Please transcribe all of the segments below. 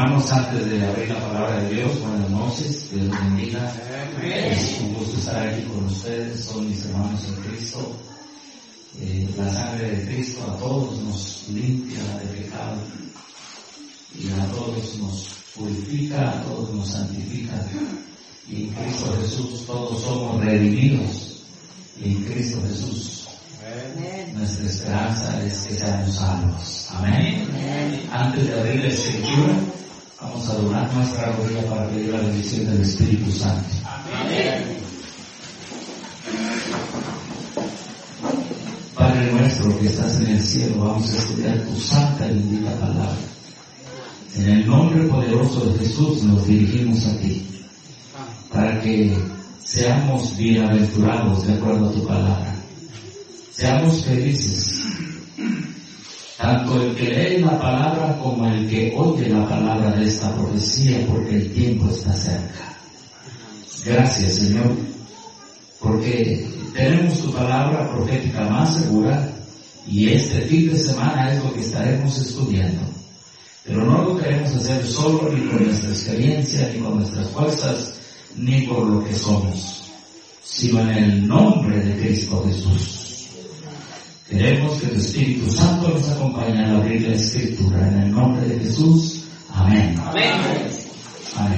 Hermanos, antes de abrir la palabra de Dios, buenas noches, Dios los bendiga. Es un gusto estar aquí con ustedes, son mis hermanos en Cristo. La sangre de Cristo a todos nos limpia de pecado y a todos nos purifica, a todos nos santifica. Y en Cristo Jesús todos somos redimidos. Y en Cristo Jesús nuestra esperanza es que seamos salvos. Amén. Antes de abrir la Escritura, vamos a donar nuestra rodilla para pedir la bendición del Espíritu Santo. Amén. Padre nuestro que estás en el cielo, vamos a estudiar tu santa y bendita palabra. En el nombre poderoso de Jesús nos dirigimos a ti, para que seamos bienaventurados de acuerdo a tu palabra. Seamos felices, tanto el que lee la palabra como el que oye la palabra de esta profecía, porque el tiempo está cerca. Gracias, Señor, porque tenemos tu palabra profética más segura y este fin de semana es lo que estaremos estudiando. Pero no lo queremos hacer solo, ni con nuestra experiencia, ni con nuestras fuerzas, ni por lo que somos, sino en el nombre de Cristo Jesús. Queremos que tu Espíritu Santo nos acompañe al abrir la Escritura. En el nombre de Jesús. Amén. Amén. Amén.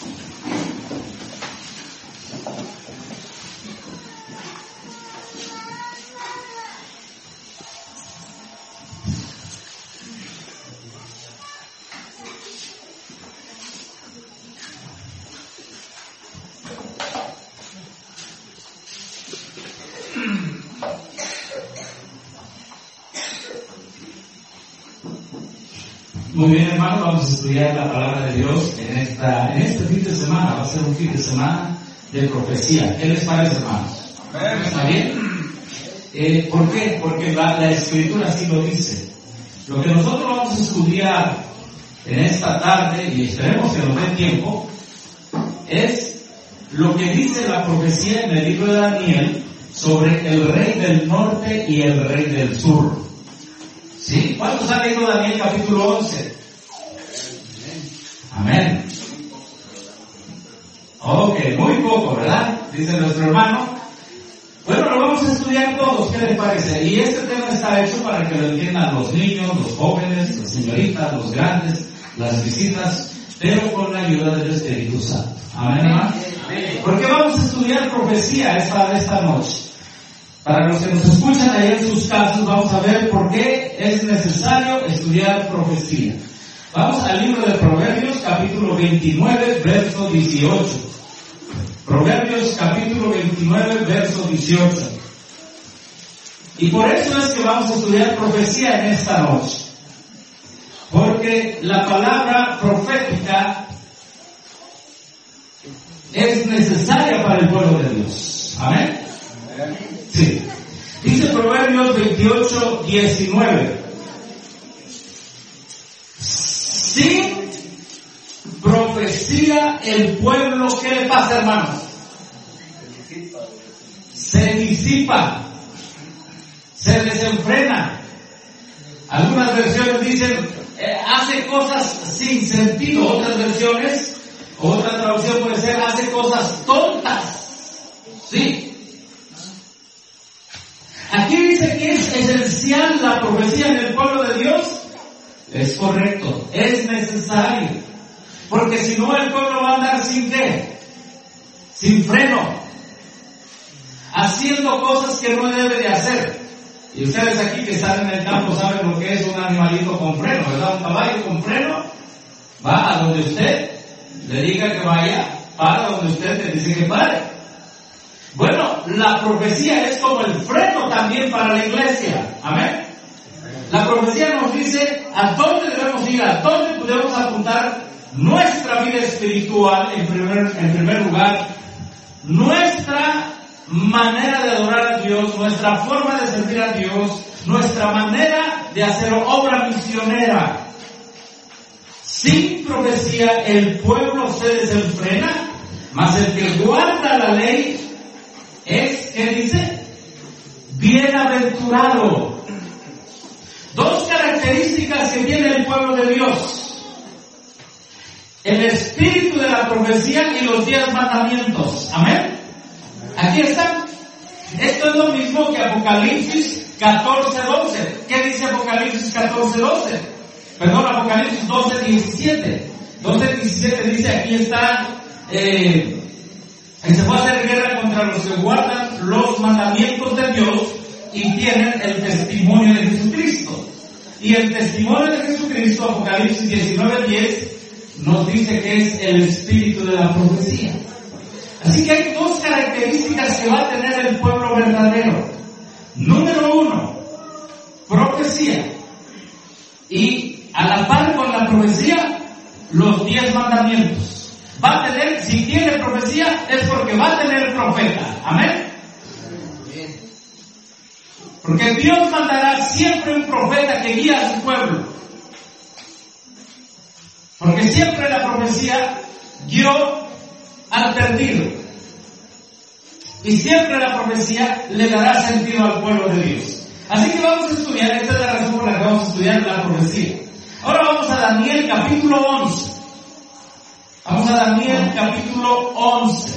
Muy bien, hermanos, vamos a estudiar la palabra de Dios en este fin de semana. Va a ser un fin de semana de profecía. ¿Qué les parece, hermanos? ¿Está bien? ¿Por qué? Porque la Escritura así lo dice. Lo que nosotros vamos a estudiar en esta tarde, y esperemos que nos dé tiempo, es lo que dice la profecía en el libro de Daniel sobre el rey del norte y el rey del sur. ¿Sí? ¿Cuántos han leído Daniel capítulo 11? Amén. Ok, muy poco, ¿verdad? Dice nuestro hermano. Bueno, lo vamos a estudiar todos, ¿qué les parece? Y este tema está hecho para que lo entiendan los niños, los jóvenes, las señoritas, los grandes, las visitas, pero con la ayuda del Espíritu Santo. Amén, hermano. Porque vamos a estudiar profecía esta noche. Para los que nos escuchan ahí en sus casas, vamos a ver por qué es necesario estudiar profecía. Vamos al libro de Proverbios, capítulo 29, verso 18. Proverbios, capítulo 29, verso 18. Y por eso es que vamos a estudiar profecía en esta noche. Porque la palabra profética es necesaria para el pueblo de Dios. Amén. Sí. Dice Proverbios 28, 19. Sin profecía el pueblo, ¿qué le pasa, hermanos? Se disipa, se desenfrena. Algunas versiones dicen, hace cosas sin sentido. Otras versiones, otra traducción puede ser, hace cosas tontas. Sí. Aquí dice que es esencial la profecía en el pueblo de Dios. Es correcto, es necesario. Porque si no, el pueblo va a andar sin qué, sin freno, haciendo cosas que no debe de hacer. Y ustedes aquí que están en el campo saben lo que es un animalito con freno, ¿verdad? Un caballo con freno va a donde usted le diga que vaya, para donde usted le dice que pare. Bueno, la profecía es como el freno también para la iglesia. Amén. La profecía nos dice a dónde debemos ir, a dónde podemos apuntar nuestra vida espiritual en primer lugar, nuestra manera de adorar a Dios, nuestra forma de servir a Dios, nuestra manera de hacer obra misionera. Sin profecía el pueblo se desenfrena, mas el que guarda la ley es, ¿qué dice? Bienaventurado. Dos características que tiene el pueblo de Dios. el espíritu de la profecía y los 10 mandamientos. Amén. Aquí está. Esto es lo mismo que Apocalipsis 14:12. ¿Qué dice Apocalipsis 14:12? Perdón, Apocalipsis 12:17. 12:17 dice, aquí está, se puede hacer guerra contra los que guardan los mandamientos de Dios y tienen el testimonio de Jesucristo. Y el testimonio de Jesucristo, Apocalipsis 19:10, nos dice que es el espíritu de la profecía. Así que hay 2 características que va a tener el pueblo verdadero. Número 1, profecía. Y a la par con la profecía, los 10 mandamientos. Va a tener, si tiene profecía, es porque va a tener profeta. Amén. Porque Dios mandará siempre un profeta que guía a su pueblo. Porque siempre la profecía guió al perdido. Y siempre la profecía le dará sentido al pueblo de Dios. Así que vamos a estudiar, esta es la razón por la que vamos a estudiar la profecía. Ahora vamos a Daniel capítulo 11. Vamos a Daniel capítulo 11.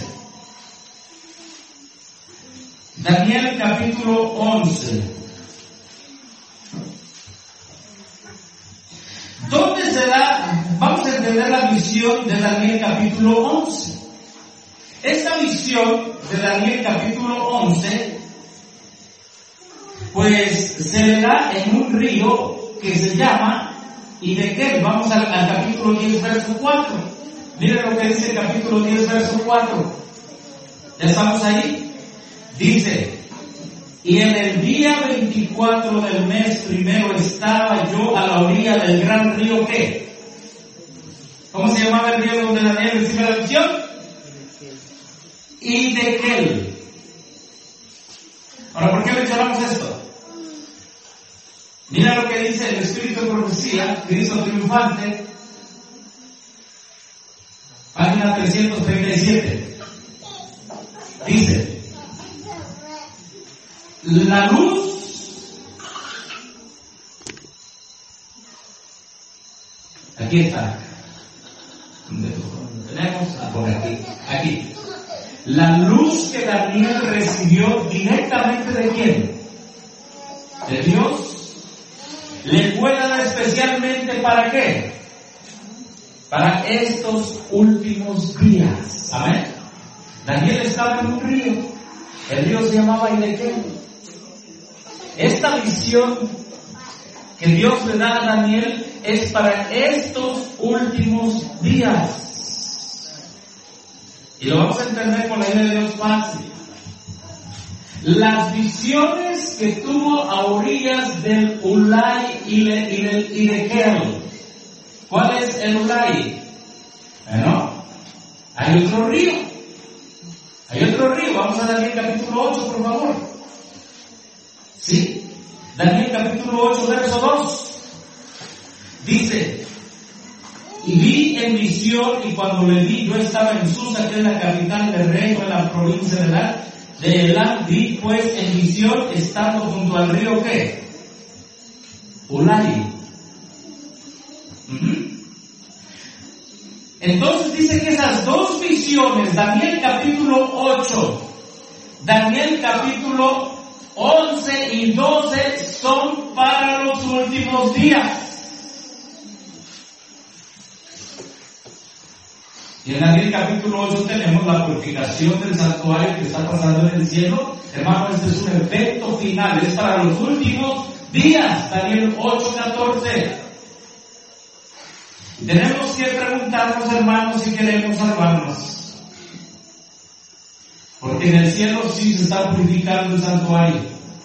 Daniel capítulo 11. ¿Dónde se da? Vamos a entender la visión de Daniel capítulo 11. Esta visión de Daniel capítulo 11, pues se le da en un río que se llama Hiddekel. Vamos al capítulo 10, verso 4. Miren lo que dice el capítulo 10, verso 4. ¿Ya estamos ahí? Dice, y en el día 24 del mes primero estaba yo a la orilla del gran río, ¿qué? ¿Cómo se llamaba el río donde Daniel recibe la visión? Hiddekel. Ahora, ¿por qué mencionamos esto? Mira lo que dice el Espíritu de Profecía, Cristo triunfante, página 337. Dice, la luz, aquí está, tenemos por aquí, la luz que Daniel recibió directamente de quién, de Dios, le fue dada especialmente ¿para qué? Para estos últimos días. Amén. Daniel estaba en un río, el río se llamaba Hiddekel. Esta visión que Dios le da a Daniel es para estos últimos días. Y lo vamos a entender con la idea de Dios fácil. Las visiones que tuvo a orillas del Ulai y del Hiddekel. ¿Cuál es el Ulai? Bueno, hay otro río. Hay otro río. Vamos a Daniel capítulo 8, por favor. ¿Sí? Daniel capítulo 8, verso 2. Dice, y vi en visión, y cuando le vi, yo estaba en Susa, que es la capital del reino de la provincia de Elam, vi pues en visión, estando junto al río, ¿qué? Ulai. Entonces dice que esas 2 visiones, Daniel capítulo 8, Daniel capítulo 11 y 12, son para los últimos días. Y en Daniel capítulo 8 tenemos la purificación del santuario que está pasando en el cielo. Hermano, este es un evento final, es para los últimos días. Daniel 8:14. Tenemos que preguntarnos, hermanos, si queremos salvarnos. Porque en el cielo sí se está purificando el santuario.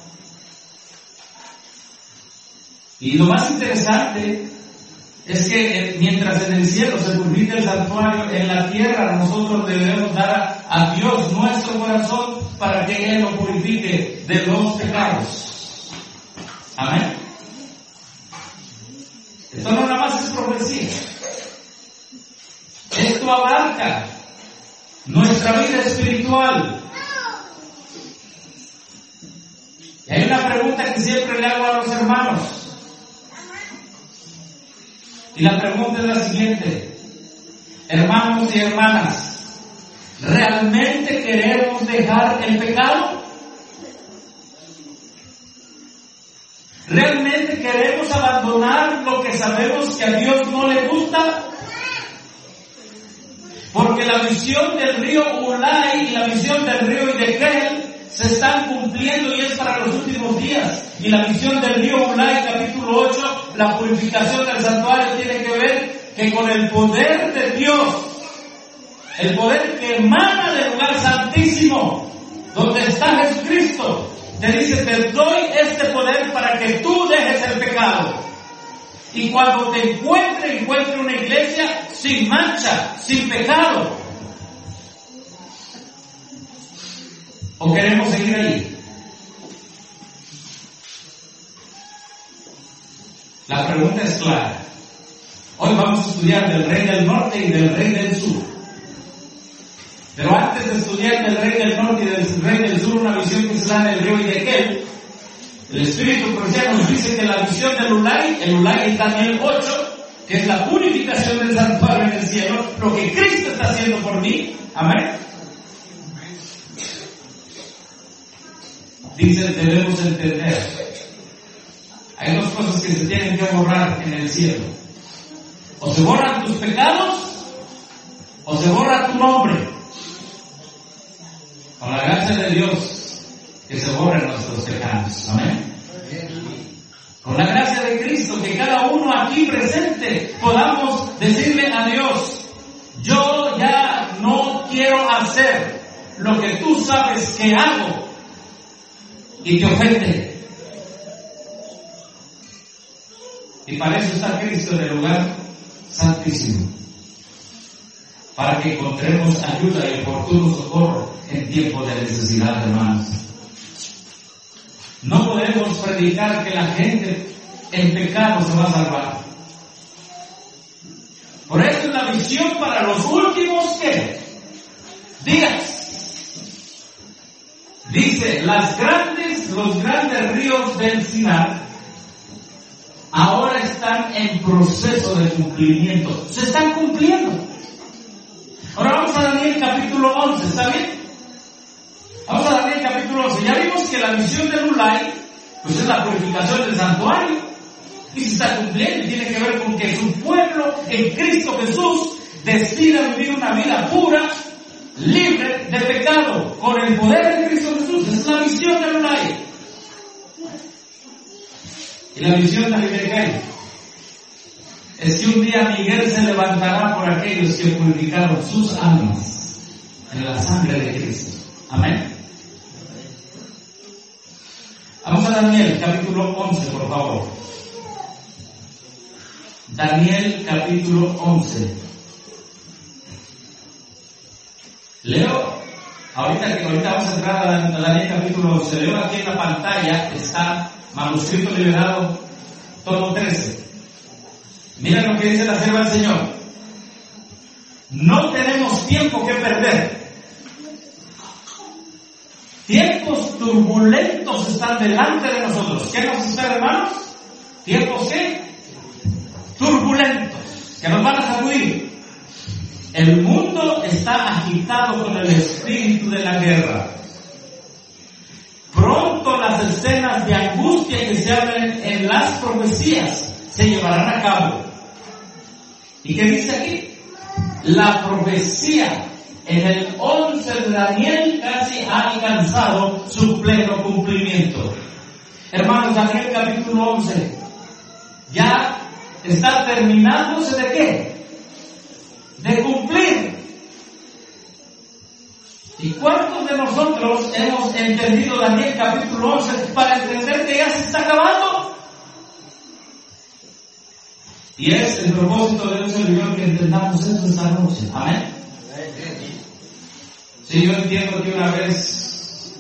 Y lo más interesante es que mientras en el cielo se purifica el santuario, en la tierra nosotros debemos dar a Dios nuestro corazón para que Él lo purifique de los pecados. Amén. Esto no nada más es profecía. Esto abarca nuestra vida espiritual. Y hay una pregunta que siempre le hago a los hermanos. Y la pregunta es la siguiente. Hermanos y hermanas, ¿realmente queremos dejar el pecado? ¿Realmente queremos abandonar lo que sabemos que a Dios no le gusta? Porque la visión del río Ulai y la visión del río Hiddekel se están cumpliendo y es para los últimos días. Y la visión del río Ulai, capítulo 8, la purificación del santuario tiene que ver que con el poder de Dios, el poder que emana del lugar santísimo, donde está Jesucristo, te dice, te doy este poder para que tú dejes el pecado. Y cuando te encuentre una iglesia sin mancha, sin pecado. ¿O queremos seguir ahí? La pregunta es clara. Hoy vamos a estudiar del rey del norte y del rey del sur. Pero antes de estudiar del rey del norte y del rey del sur, una visión que se da en el río Hiddekel, el Espíritu Profético nos dice que la visión del Ulai, el Ulai en Daniel 8, que es la purificación del santuario en el cielo, lo que Cristo está haciendo por mí. Amén. Dice, debemos entender. Hay dos cosas que se tienen que borrar en el cielo. O se borran tus pecados, o se borra tu nombre. Con la gracia de Dios, que se borren nuestros pecados. Amén. Con la gracia de Cristo, que cada uno aquí presente podamos decirle a Dios, yo ya no quiero hacer lo que tú sabes que hago y te ofende. Y para eso está Cristo en el lugar santísimo, para que encontremos ayuda y oportuno socorro en tiempo de necesidad, hermanos. No podemos predicar que la gente en pecado se va a salvar. Por eso es la visión para los últimos días. Dice, los grandes ríos del Sinar ahora están en proceso de cumplimiento. Se están cumpliendo. Ahora vamos a Daniel capítulo 11, ¿está bien? Vamos a Daniel capítulo 11. Ya vimos que la misión del Ulai, pues es la purificación del santuario. Y se está cumpliendo y tiene que ver con que su pueblo en Cristo Jesús decida vivir una vida pura, libre de pecado, con el poder de Cristo Jesús. Esa es la misión del Ulai. Y la misión de Hiddekel es que un día Miguel se levantará por aquellos que purificaron sus almas en la sangre de Cristo. Amén. Vamos a Daniel capítulo 11, por favor. Daniel capítulo 11. Leo, ahorita vamos a entrar a Daniel capítulo 11. Leo aquí en la pantalla, está manuscrito liberado, tomo 13. Mira lo que dice la sierva del Señor. No tenemos tiempo que perder. Tiempos turbulentos están delante de nosotros. ¿Qué nos espera, hermanos? ¿Tiempos qué? Turbulentos, que nos van a sacudir. El mundo está agitado con el espíritu de la guerra. Pronto las escenas de angustia que se hablan en las profecías se llevarán a cabo. ¿Y qué dice aquí? La profecía en el 11 de Daniel casi ha alcanzado su pleno cumplimiento. Hermanos, Daniel capítulo 11 ya está terminándose de ¿qué? De cumplir. ¿Y cuántos de nosotros hemos entendido Daniel capítulo 11 para entender que ya se está acabando? Y es el propósito de un servidor que entendamos eso esta noche. Amén. Sí, yo entiendo que una vez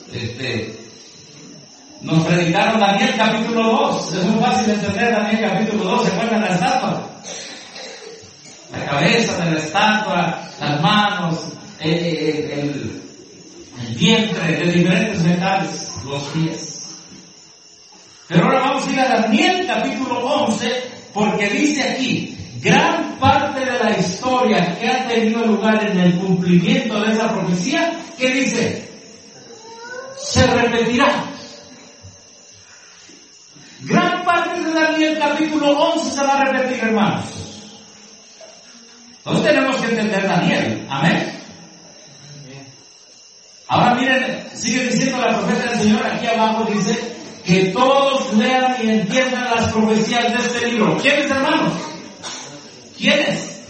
nos predicaron Daniel capítulo 2. Es muy fácil entender Daniel capítulo 2. ¿Se acuerdan la estatua? La cabeza de la estatua, las manos, el vientre de diferentes metales, los pies. Pero ahora vamos a ir a Daniel capítulo 11, porque dice aquí, gran parte de la historia que ha tenido lugar en el cumplimiento de esa profecía, ¿qué dice? Se repetirá. Gran parte de Daniel capítulo 11 se va a repetir, hermanos. Entonces tenemos que entender Daniel. Amén. Ahora miren, sigue diciendo la profeta del Señor, aquí abajo dice que todos lean y entiendan las profecías de este libro. ¿Quiénes, hermanos? ¿Quiénes?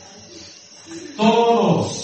Todos.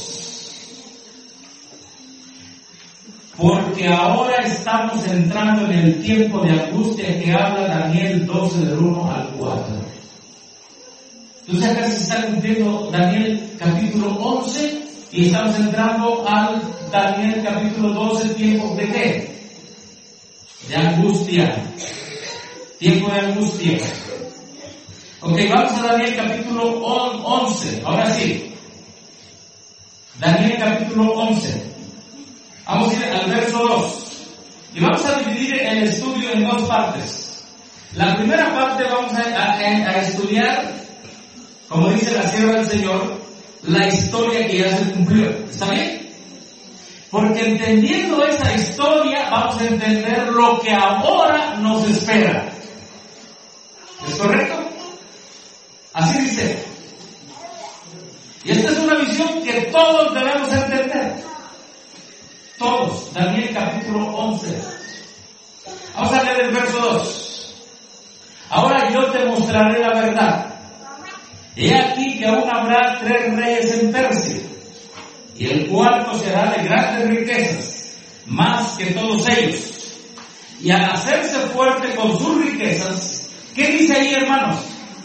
Porque ahora estamos entrando en el tiempo de angustia que habla Daniel 12 del 1 al 4. Entonces acá se está cumpliendo Daniel capítulo 11 y estamos entrando al Daniel capítulo 12, tiempo de ¿qué? De angustia. Tiempo de angustia. Ok, vamos a Daniel capítulo 11. Ahora sí. Daniel capítulo 11. Vamos a ir al verso 2. Y vamos a dividir el estudio en dos partes. La primera parte vamos a estudiar, como dice la sierva del Señor, la historia que ya se cumplió. ¿Está bien? Porque entendiendo esa historia vamos a entender lo que ahora nos espera. ¿Es correcto? Así dice. Y esta es una visión que todos debemos entender. Todos. Daniel capítulo 11. Vamos a leer el verso 2. Ahora yo te mostraré la verdad. He aquí que aún habrá 3 reyes en Persia, y el cuarto será de grandes riquezas, más que todos ellos. Y al hacerse fuerte con sus riquezas, ¿qué dice ahí, hermanos?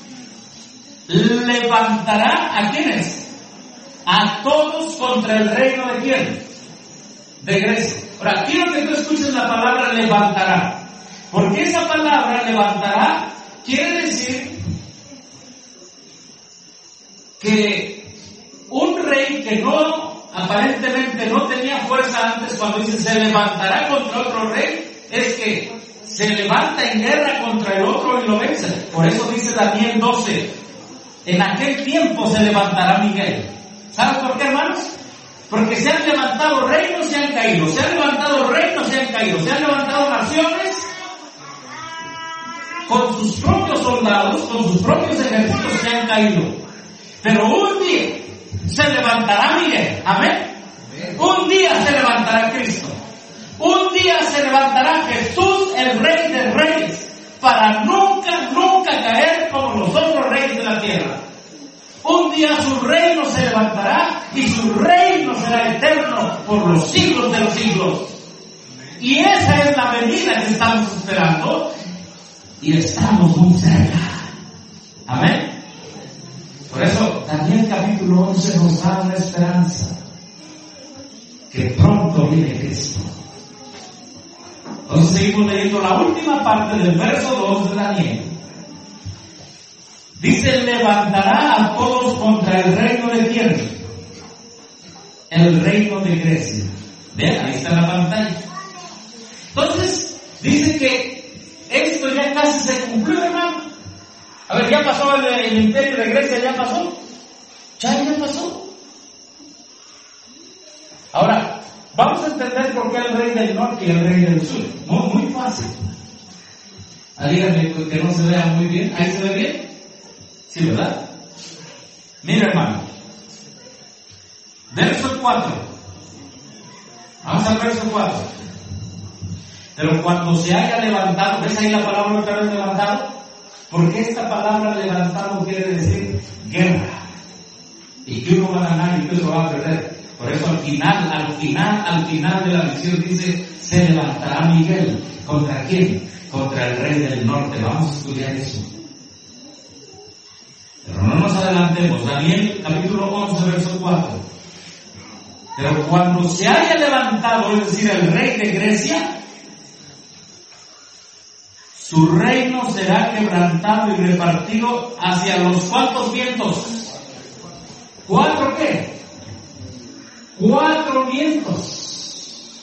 Levantará ¿a quiénes? A todos contra el reino de quién? De Grecia. Ahora, quiero que tú escuches la palabra levantará. Porque esa palabra levantará quiere decir que un rey que aparentemente no tenía fuerza antes, cuando dice se levantará contra otro rey, es que se levanta en guerra contra el otro y lo vence. Por eso dice Daniel 12, en aquel tiempo se levantará Miguel. ¿Sabes por qué, hermanos? Porque se han levantado reinos y han caído, se han levantado reinos y han caído, se han levantado naciones con sus propios soldados, con sus propios ejércitos que han caído. Pero un día se levantará Miguel. Amén. Un día se levantará Cristo. Un día se levantará Jesús, el Rey de Reyes, para nunca caer como los otros reyes de la tierra. Un día su reino se levantará y su reino será eterno por los siglos de los siglos. Y esa es la venida que estamos esperando y estamos muy cerca. Amén. Por eso Daniel capítulo 11 nos da una esperanza, que pronto viene Cristo. Entonces seguimos leyendo la última parte del verso 2 de Daniel. Dice, levantará a todos contra el reino de quién? El reino de Grecia. Vean, ahí está la pantalla. Entonces, dice que esto ya casi se cumplió, hermano. A ver, ¿ya pasó el imperio de Grecia? ¿Ya pasó? Ya pasó. Ahora, vamos a entender por qué el rey del norte y el rey del sur. Muy fácil. Díganme que no se vea muy bien. ¿Ahí se ve bien? Sí, ¿verdad? Mira, hermano. Verso 4. Vamos al verso 4. Pero cuando se haya levantado, ¿ves ahí la palabra otra vez levantado? Porque esta palabra levantado quiere decir guerra. Y que uno va a ganar y que otro va a perder. Por eso al final de la visión dice, se levantará Miguel. ¿Contra quién? Contra el rey del norte. Vamos a estudiar eso. Pero no nos adelantemos. Daniel capítulo 11 verso 4. Pero cuando se haya levantado, es decir, el rey de Grecia, su reino será quebrantado y repartido hacia los ¿cuántos vientos? ¿4 qué? 4 vientos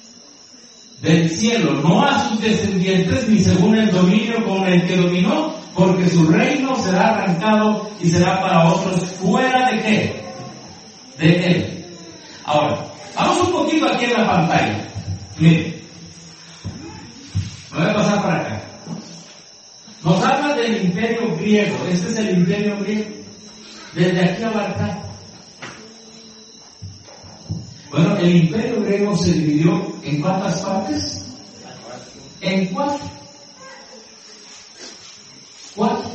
del cielo, no a sus descendientes, ni según el dominio con el que dominó, porque su reino será arrancado y será para otros fuera de qué, de él. Ahora, vamos un poquito aquí en la pantalla. Miren, me voy a pasar para acá. Nos habla del imperio griego. Este es el imperio griego. Desde aquí abarca. Bueno, el imperio griego se dividió en ¿cuántas partes? En 4. 4.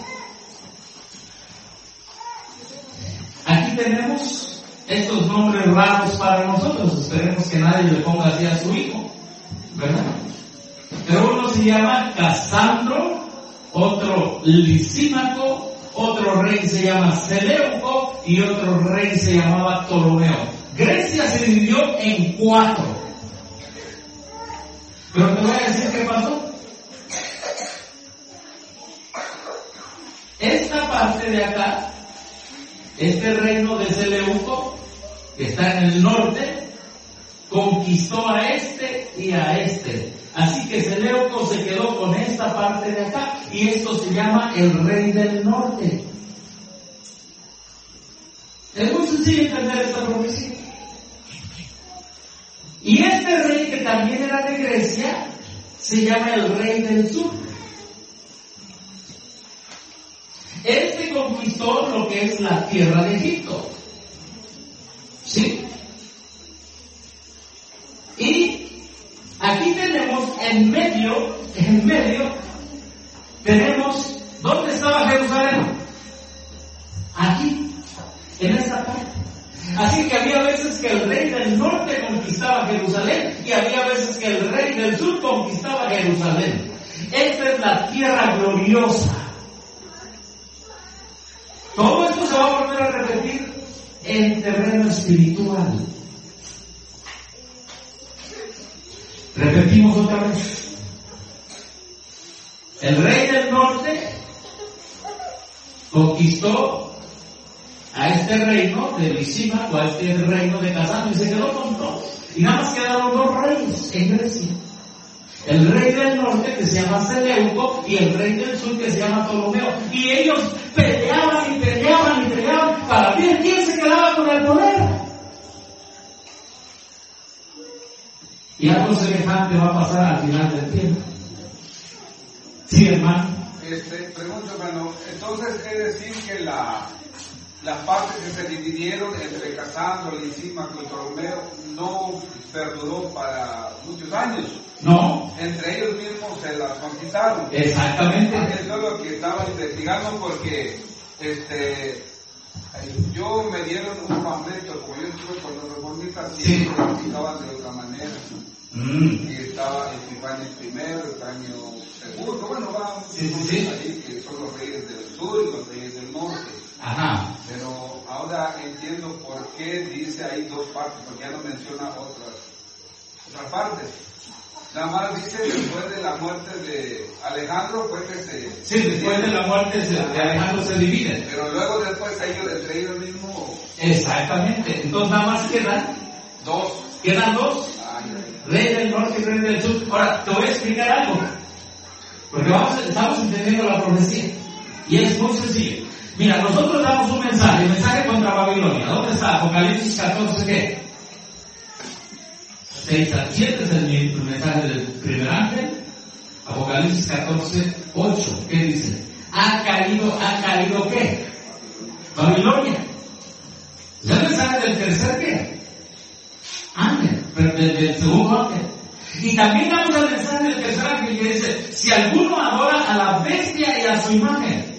Aquí tenemos estos nombres raros para nosotros. Esperemos que nadie le ponga así a su hijo, ¿verdad? Pero uno se llama Casandro, otro Lisímaco, otro rey se llama Seleuco y otro rey se llamaba Ptolomeo. Grecia se dividió en 4. Pero te voy a decir qué pasó. Esta parte de acá, este reino de Seleuco, que está en el norte, conquistó a este y a este. Así que Seleuco se quedó con esta parte de acá y esto se llama el rey del norte. Es muy sencillo entender esta profecía. Y este rey, que también era de Grecia, se llama el rey del sur. Este conquistó lo que es la tierra de Egipto. ¿Sí? Y aquí tenemos en medio, tenemos, ¿dónde estaba Jerusalén? Aquí, en esta parte. Así que había veces que el rey del norte conquistaba Jerusalén y había veces que el rey del sur conquistaba Jerusalén. Esta es la tierra gloriosa. Todo esto se va a volver a repetir en terreno espiritual. Repetimos otra vez. El rey del norte conquistó a este reino de Lisímaco, a este reino de Casandro, y se quedó con todos. Y nada más quedaron 2 reyes en Grecia. El rey del norte, que se llama Seleuco, y el rey del sur, que se llama Ptolomeo. Y ellos peleaban y peleaban y peleaban para ver quién se quedaba con el poder. Y algo semejante va a pasar al final del tiempo. Sí, hermano. Pregunto, hermano, entonces quiere decir que las partes que se dividieron entre Casandro, Lisímaco y Ptolomeo no perduró para muchos años. No. Entre ellos mismos se las conquistaron. Exactamente. Eso es lo que estaba investigando porque yo me dieron un panfleto, como yo estuve con los reformistas, y ellos lo explicaban de otra manera. Y estaba Epifanio I, Epifanio II, bueno, va ahí, que son los reyes del sur y los reyes del norte. Ajá. Pero ahora entiendo por qué dice ahí 2 partes, porque ya no menciona otras partes. Nada más dice después de la muerte de Alejandro fue que se... Sí, después de la muerte de Alejandro se dividen. Pero luego después entre ellos mismos... Exactamente. Entonces nada más quedan 2. Quedan 2. Rey del norte y rey del sur. Ahora, te voy a explicar algo. Porque estamos entendiendo la profecía. Y es muy sencillo. Mira, nosotros damos un mensaje contra Babilonia. ¿Dónde está? Apocalipsis 14, ¿qué? 6 al 7 es el mensaje del primer ángel. Apocalipsis 14, 8, ¿qué dice? ¿Ha caído qué? Babilonia. ¿Es el mensaje del tercer qué? Ángel, pero del segundo ángel. Y también damos el mensaje del tercer ángel que dice, si alguno adora a la bestia y a su imagen.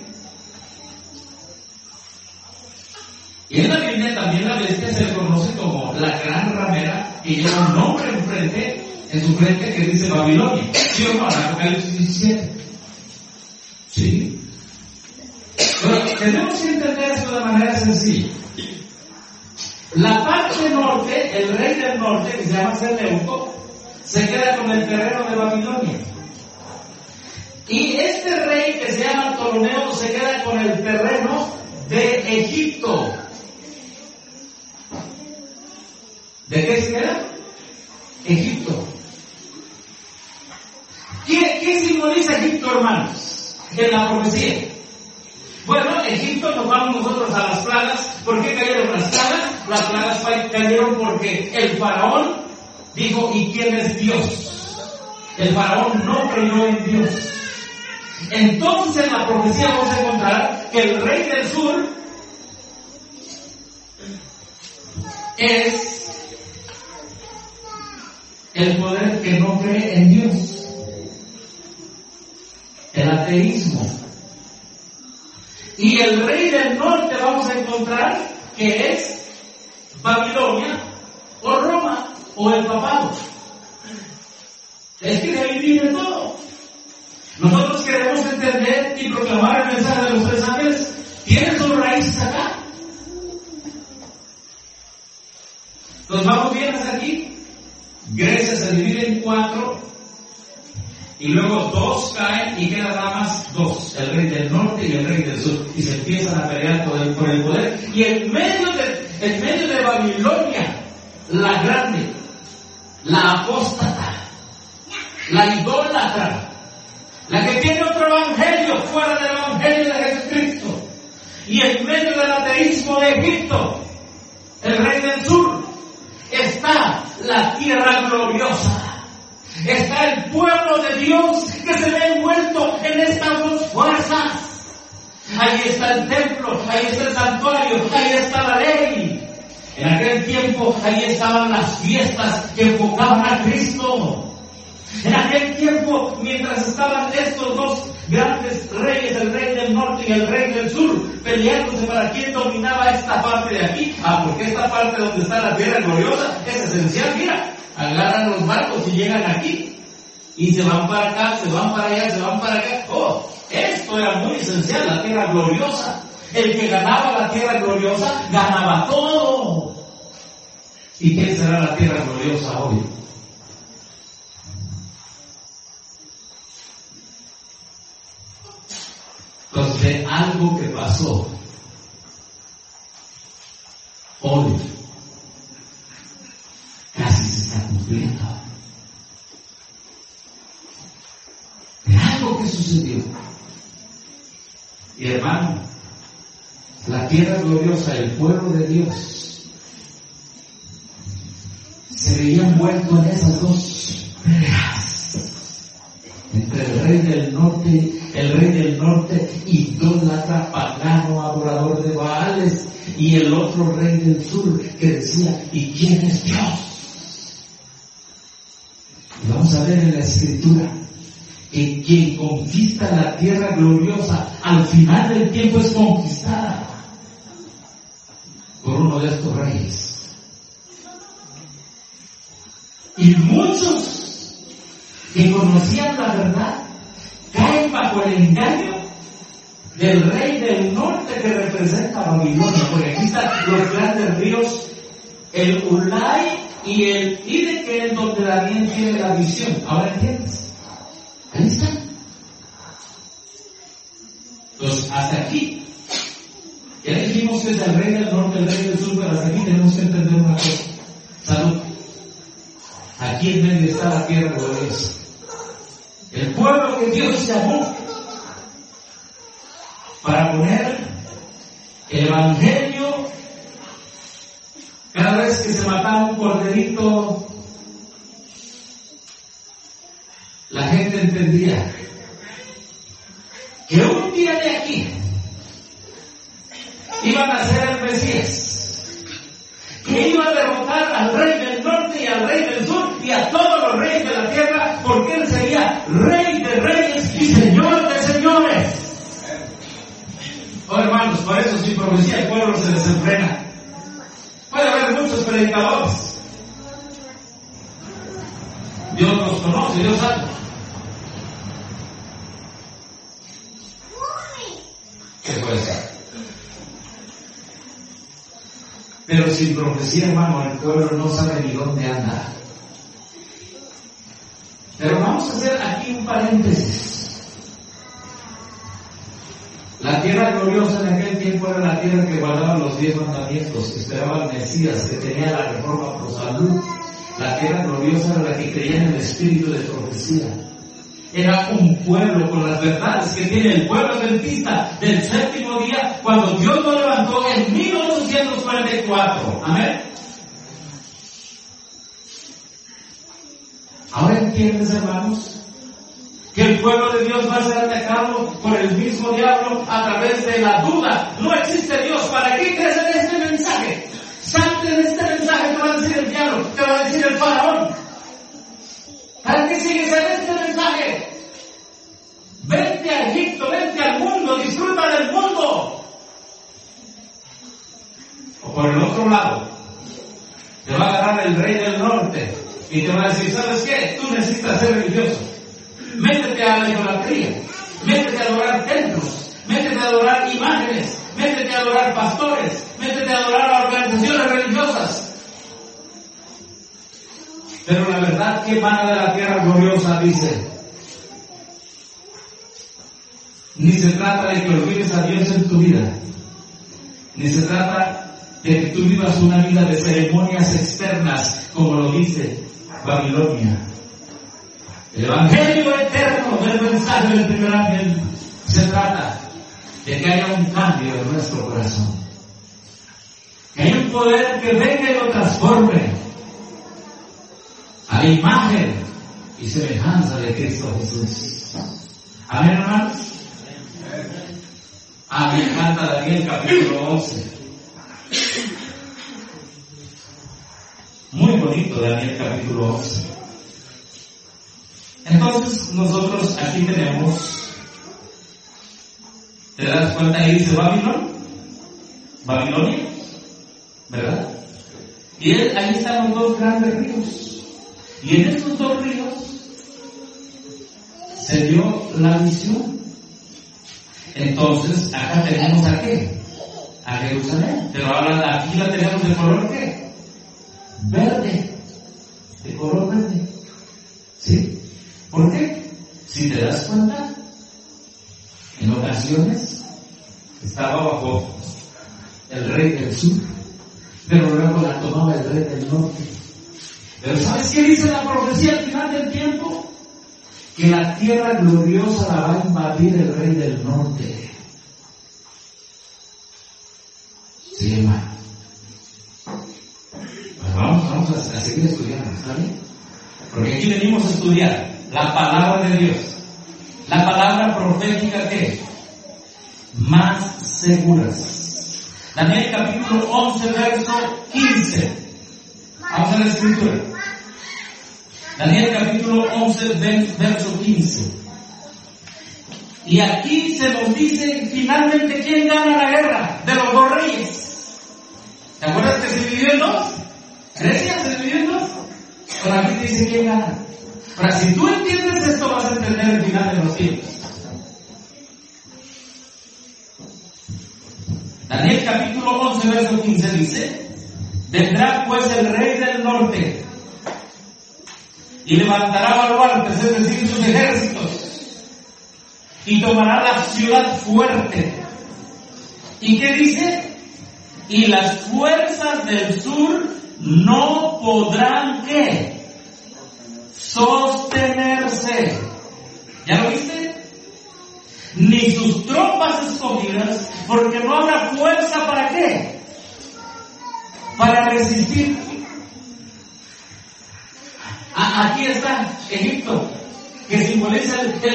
Y en la Biblia también la bestia se le conoce como la gran ramera, que lleva un nombre en su frente que dice Babilonia. ¿Sí o no? En Apocalipsis 17. ¿Sí? Pero tenemos que entender esto de manera sencilla. La parte norte, el rey del norte, que se llama Seleuco, se queda con el terreno de Babilonia. Y este rey que se llama Ptolomeo se queda con el terreno de Egipto. ¿De qué se queda? Egipto. ¿Qué simboliza Egipto, hermanos? En la profecía. Bueno, Egipto nos vamos nosotros a las plagas. ¿Por qué cayeron las plagas? Las plagas cayeron porque el faraón dijo, ¿y quién es Dios? El faraón no creyó en Dios. Entonces en la profecía vamos a encontrar que el rey del sur es el poder que no cree en Dios, el ateísmo. Y el rey del norte vamos a encontrar que es Babilonia o Roma o el papado. Es que de ahí viene todo. Nosotros queremos entender y proclamar el mensaje de los 3 ángeles. Tiene sus raíces acá. Nos vamos bien hasta aquí. Grecia se divide en 4 y luego 2 caen y quedan nada más 2, el rey del norte y el rey del sur, y se empiezan a pelear por el poder. Y en medio de Babilonia, la grande, la apóstata, la idólatra, la que tiene otro evangelio fuera del evangelio de Jesucristo, y en medio del ateísmo de Egipto, el rey del sur, está la tierra gloriosa. Está el pueblo de Dios que se ve envuelto en estas 2 fuerzas. Ahí está el templo, ahí está el santuario, ahí está la ley. En aquel tiempo, ahí estaban las fiestas que enfocaban a Cristo. En aquel tiempo, mientras estaban estos 2 grandes reyes, el rey del norte y el rey del sur, peleándose para quién dominaba esta parte de aquí. Porque esta parte donde está la tierra gloriosa es esencial. Mira, agarran los barcos y llegan aquí. Y se van para acá, se van para allá, se van para acá. Oh, esto era muy esencial, la tierra gloriosa. El que ganaba la tierra gloriosa, ganaba todo. ¿Y quién será la tierra gloriosa hoy? Entonces, algo que pasó hoy casi se está cumpliendo. De algo que sucedió. Y hermano, la tierra gloriosa, el pueblo de Dios, se veía envuelto en esas 2 peleas. Entre el rey del norte, idólatra, pagano, adorador de Baales, y el otro rey del sur que decía, ¿y quién es Dios? Y vamos a ver en la escritura que quien conquista la tierra gloriosa al final del tiempo es conquistada por uno de estos reyes. Y muchos que conocían la verdad caen bajo el engaño del rey del norte que representa a Babilonia, porque aquí están los grandes ríos, el Ulai y el Ide, que es donde Daniel tiene la visión. ¿Ahora entiendes? Ahí está. Entonces, hasta aquí, ya dijimos que es el rey del norte, el rey del sur, pero hasta aquí tenemos que entender una cosa. Salud. Aquí en medio está la tierra gloriosa. El pueblo que Dios llamó para poner el evangelio. Cada vez que se mataba un corderito, la gente entendía que un día de aquí iban a ser el Mesías, que iba a derrotar al rey del norte y al rey del sur y a todos los reyes de la tierra, porque él sería rey de reyes y señor de señores. Oh, hermanos, por eso sin profecía el pueblo se desenfrena. Puede haber muchos predicadores, Dios los conoce, Dios sabe. ¿Qué puede ser? Pero sin profecía, hermano, el pueblo no sabe ni dónde anda. Pero vamos a hacer aquí un paréntesis. La tierra gloriosa en aquel tiempo era la tierra que guardaba los 10 mandamientos, que esperaba al Mesías, que tenía la reforma por salud. La tierra gloriosa era la que creía en el espíritu de profecía. era un pueblo con las verdades que tiene el pueblo adventista del séptimo día cuando Dios lo levantó en 1844. Amén. Ahora entiendes, hermanos, que el pueblo de Dios va a ser atacado por el mismo diablo a través de la duda. No existe Dios. ¿Para qué crees en este mensaje? Salte de este mensaje, te va a decir el diablo, te va a decir el faraón. ¿Para qué sigues en este mensaje? Vente a Egipto, vente al mundo, disfruta del mundo. O por el otro lado, te va a agarrar el rey del norte y te va a decir, ¿sabes qué? Tú necesitas ser religioso. Métete a la idolatría, métete a adorar templos, métete a adorar imágenes, métete a adorar pastores, métete a adorar a organizaciones religiosas. Pero la verdad que emana de la tierra gloriosa dice, ni se trata de que olvides a Dios en tu vida, ni se trata de que tú vivas una vida de ceremonias externas, como lo dice Babilonia. El evangelio eterno del mensaje del primer ángel se trata de que haya un cambio en nuestro corazón, que haya un poder que venga y lo transforme a la imagen y semejanza de Cristo Jesús. Amén, hermanos. Me encanta Daniel capítulo 11. Muy bonito Daniel capítulo 11. Entonces nosotros aquí tenemos, ¿te das cuenta? Ahí dice Babilonia, ¿verdad? Y ahí están los dos grandes ríos. Y en estos dos ríos se dio la visión. Entonces acá tenemos a qué? A Jerusalén. Pero ahora aquí la tenemos de color ¿qué? Verde. De color verde. ¿Sí? ¿Por qué? Si te das cuenta, en ocasiones estaba bajo el rey del sur, pero luego la tomaba el rey del norte. Pero ¿sabes qué dice la profecía al final del tiempo? Que la tierra gloriosa la va a invadir el rey del norte. Sí, hermano. Pues vamos a seguir estudiando, ¿está bien? Porque aquí venimos a estudiar la palabra de Dios, la palabra profética que más seguras. Daniel capítulo 11 verso 15. Vamos a la escritura. Daniel capítulo 11 verso 15. Y aquí se nos dice finalmente quién gana la guerra de los dos reyes. ¿Te acuerdas que se dividió en dos? Grecia se dividió en dos. Pero aquí te dice quién gana. Ahora, si tú entiendes esto, vas a entender el final de los tiempos. Daniel capítulo 11, verso 15 dice, vendrá pues el rey del norte y levantará baluartes, es decir, sus ejércitos, y tomará la ciudad fuerte. ¿Y qué dice? Y las fuerzas del sur no podrán, ¿qué? Sostenerse. ¿Ya lo viste? Ni sus tropas escogidas, porque no habrá fuerza para qué? Para resistir. Aquí está Egipto, que simboliza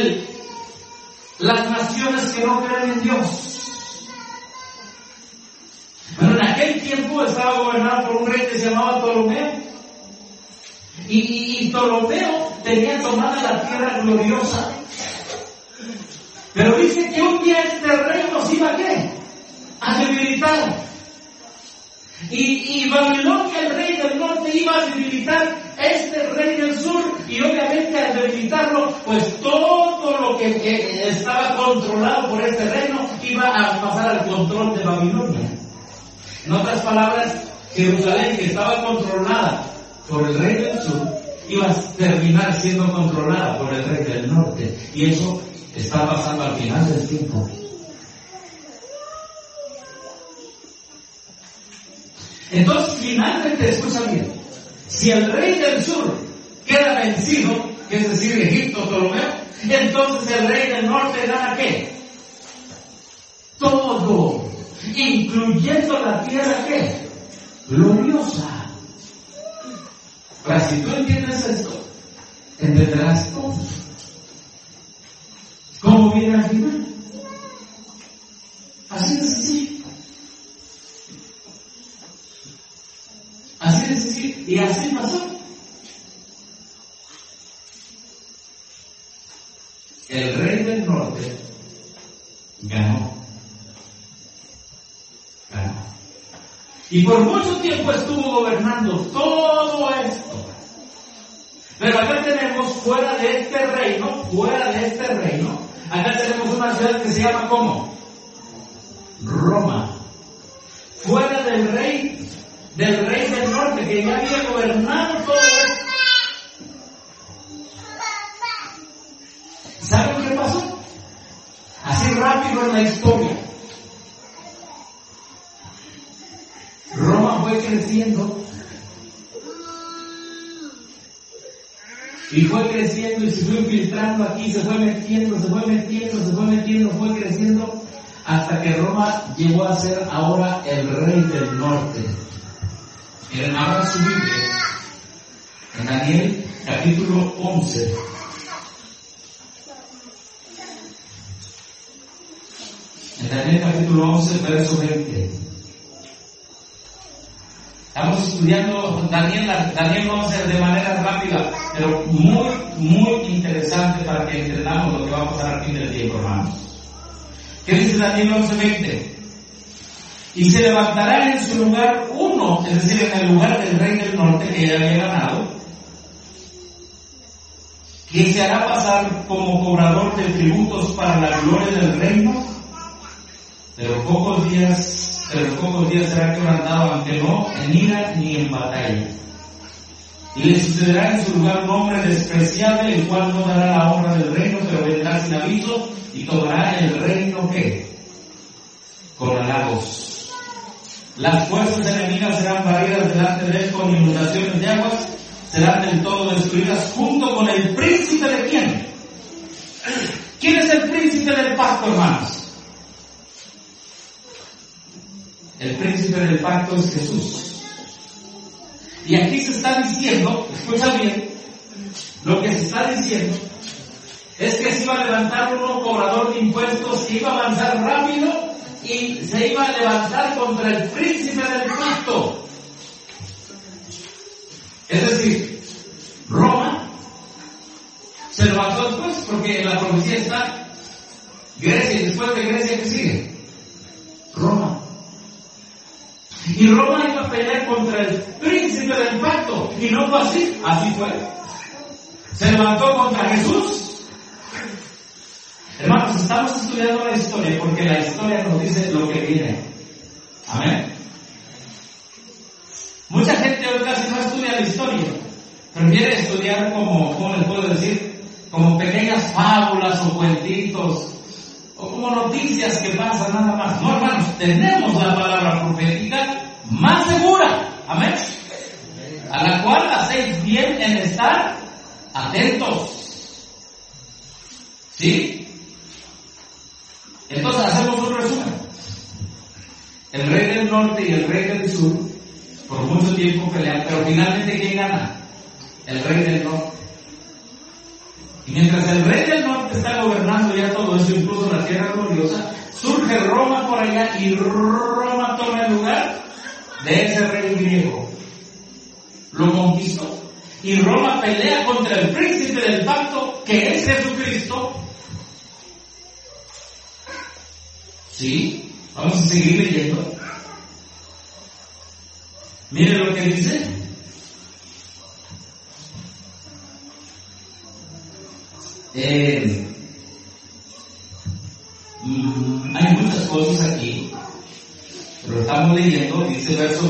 las naciones que no creen en Dios. Bueno, en aquel tiempo estaba gobernado por un rey que se llamaba Ptolomeo. Y Ptolomeo tenía tomada la tierra gloriosa. Pero dice que un día este rey nos iba a ¿qué? A debilitar. Y Babilonia, el rey del norte, iba a debilitar este rey del sur. Y obviamente al debilitarlo, pues todo lo que estaba controlado por este reino iba a pasar al control de Babilonia. En otras palabras, Jerusalén, que estaba controlada por el rey del sur, iba a terminar siendo controlada por el rey del norte. Y eso está pasando al final del tiempo. Entonces, finalmente, escucha bien, si el rey del sur queda vencido, que es decir, Egipto, Ptolomeo, Entonces el rey del norte gana ¿qué? Todo, incluyendo la tierra ¿qué? Gloriosa. Ahora, si tú entiendes esto, entenderás todo. ¿Cómo viene al final? Así de sencillo. Así de sencillo. Y así pasó. El rey del norte ganó. Y por mucho tiempo estuvo gobernando todo esto. Pero acá tenemos fuera de este reino, acá tenemos una ciudad que se llama ¿cómo? Roma. Fuera del rey del norte, que ya había gobernado todo esto. ¿Saben qué pasó? Así rápido en la historia. Roma fue creciendo. Y fue creciendo y se fue infiltrando aquí, se fue metiendo, fue creciendo, hasta que Roma llegó a ser ahora el rey del norte. Miren, ahora su Biblia, en Daniel capítulo 11. En Daniel capítulo 11, verso 20. Estamos estudiando Daniel vamos a hacer de manera rápida, pero muy interesante para que entendamos lo que va a pasar al fin del tiempo, hermanos. ¿Qué dice Daniel 11:20? Y se levantará en su lugar uno, es decir, en el lugar del rey del norte que ya había ganado, que se hará pasar como cobrador de tributos para la gloria del reino, pero pocos días será quebrantado, aunque no en ira ni en batalla. Y le sucederá en su lugar un hombre despreciable, el cual no dará la honra del reino, pero vendrá sin aviso y tomará el reino ¿qué? Con halagos. Las fuerzas enemigas serán barridas delante de él con inundaciones de aguas, serán del todo destruidas junto con el príncipe de quién. ¿Quién es el príncipe del pacto, hermanos? El príncipe del pacto es Jesús. Y aquí se está diciendo, escucha bien, lo que se está diciendo es que se iba a levantar un nuevo cobrador de impuestos que iba a avanzar rápido y se iba a levantar contra el príncipe del pacto. Es decir, Roma se levantó después, porque en la profecía está Grecia, y después de Grecia, ¿qué sigue? Roma. Y Roma iba a pelear contra el príncipe del pacto. Y no fue así, así fue. Se levantó contra Jesús. Hermanos, estamos estudiando la historia porque la historia nos dice lo que viene. Amén. Mucha gente hoy casi no estudia la historia. Prefiere estudiar ¿cómo les puedo decir? Como pequeñas fábulas o cuentitos. O como noticias que pasan nada más. No, hermanos, tenemos la palabra profética más segura. Amén. A la cual hacéis bien en estar atentos. ¿Sí? Entonces hacemos un resumen. El rey del norte y el rey del sur por mucho tiempo pelean, pero finalmente ¿quién gana? El rey del norte. Y mientras el rey del norte está gobernando ya todo eso, incluso la tierra gloriosa, surge Roma por allá y Roma toma el lugar de ese rey griego. Lo conquistó. Y Roma pelea contra el príncipe del pacto, que es Jesucristo. ¿Sí? Vamos a seguir leyendo. Mire lo que dice. Hay muchas cosas aquí, pero estamos leyendo, dice verso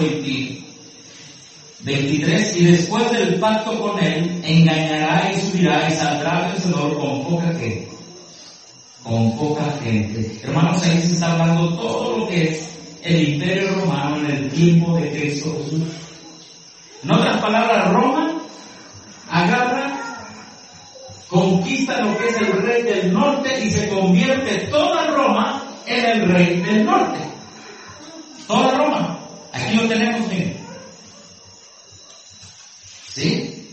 23, y después del pacto con él, engañará y subirá y saldrá vencedor con poca gente. Hermanos, ahí se está hablando todo lo que es el imperio romano en el tiempo de Cristo Jesús. En otras palabras, Roma agarra conquista lo que es el rey del norte y se convierte toda Roma en el rey del norte. Toda Roma. Aquí lo tenemos, miren. ¿Sí?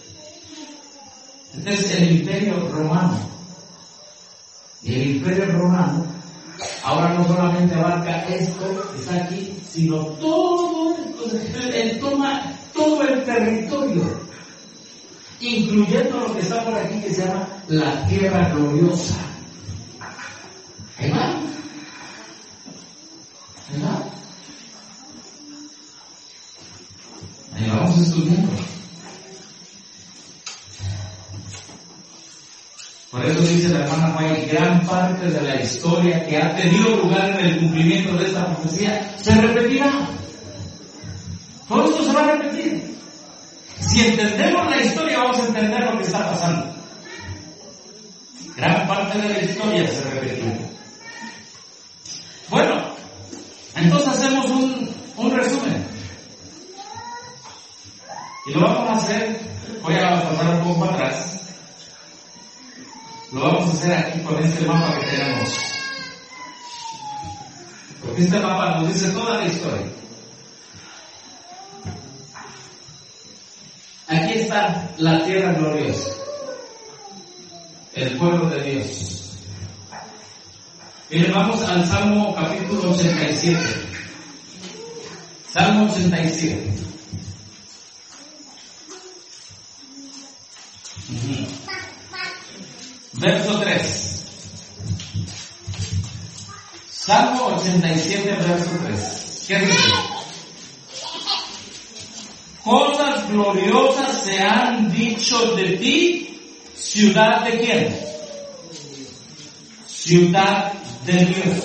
Este es el imperio romano. Y el imperio romano ahora no solamente abarca esto que está aquí, sino todo, él toma todo el territorio, incluyendo lo que está por aquí que se llama la tierra gloriosa. Ahí va. Ahí va. Ahí vamos estudiando. Por eso dice la hermana May, gran parte de la historia que ha tenido lugar en el cumplimiento de esta profecía se repetirá. Todo esto se va a repetir. Si entendemos la historia, vamos a entender lo que está pasando. Gran parte de la historia se repetirá. Bueno, entonces hacemos un resumen. Y lo vamos a hacer, voy a pasar un poco para atrás. Lo vamos a hacer aquí con este mapa que tenemos. Porque este mapa nos dice toda la historia. Aquí está la tierra gloriosa, el pueblo de Dios. Miren, vamos al Salmo capítulo 87. Salmo 87. Verso 3. Salmo 87, verso 3. ¿Qué dice? Cosas gloriosas se han dicho de ti, ciudad de quién? Ciudad de Dios.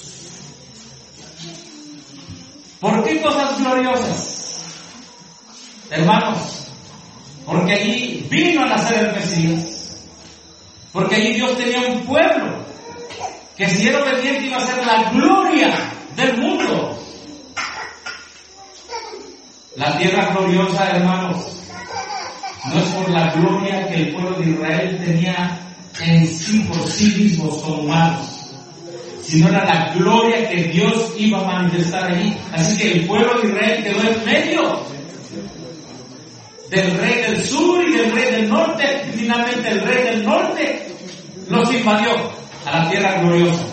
¿Por qué cosas gloriosas? Hermanos, porque allí vino a nacer el Mesías. Porque allí Dios tenía un pueblo que si era obediente iba a ser la gloria del mundo. La tierra gloriosa, hermanos, no es por la gloria que el pueblo de Israel tenía en sí por sí mismos como humanos, sino era la gloria que Dios iba a manifestar allí. Así que el pueblo de Israel quedó en medio del rey del sur y del rey del norte, y finalmente el rey del norte los invadió a la tierra gloriosa.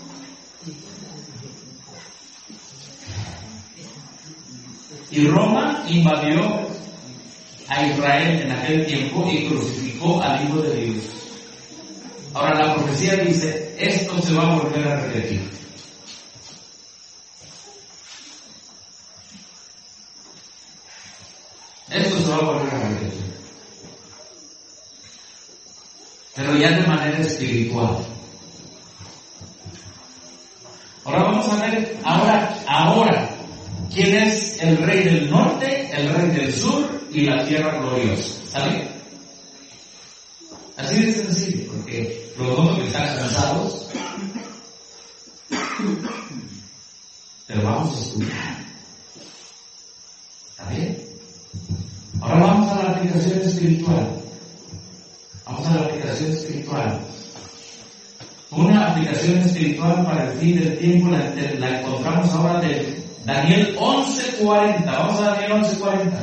Y Roma invadió a Israel en aquel tiempo y crucificó al Hijo de Dios. Ahora la profecía dice, esto se va a volver a repetir. Esto se va a volver a repetir. Pero ya de manera espiritual. Ahora vamos a ver, ahora, ¿quién es el rey del norte, el rey del sur y la tierra gloriosa? ¿Saben? Así de sencillo, porque los dos que están cansados, pero vamos a estudiar. ¿Está bien? Ahora vamos a la aplicación espiritual. Vamos a la aplicación espiritual. Una aplicación espiritual para el fin del tiempo la encontramos ahora de Daniel 11:40. Vamos a Daniel 11:40.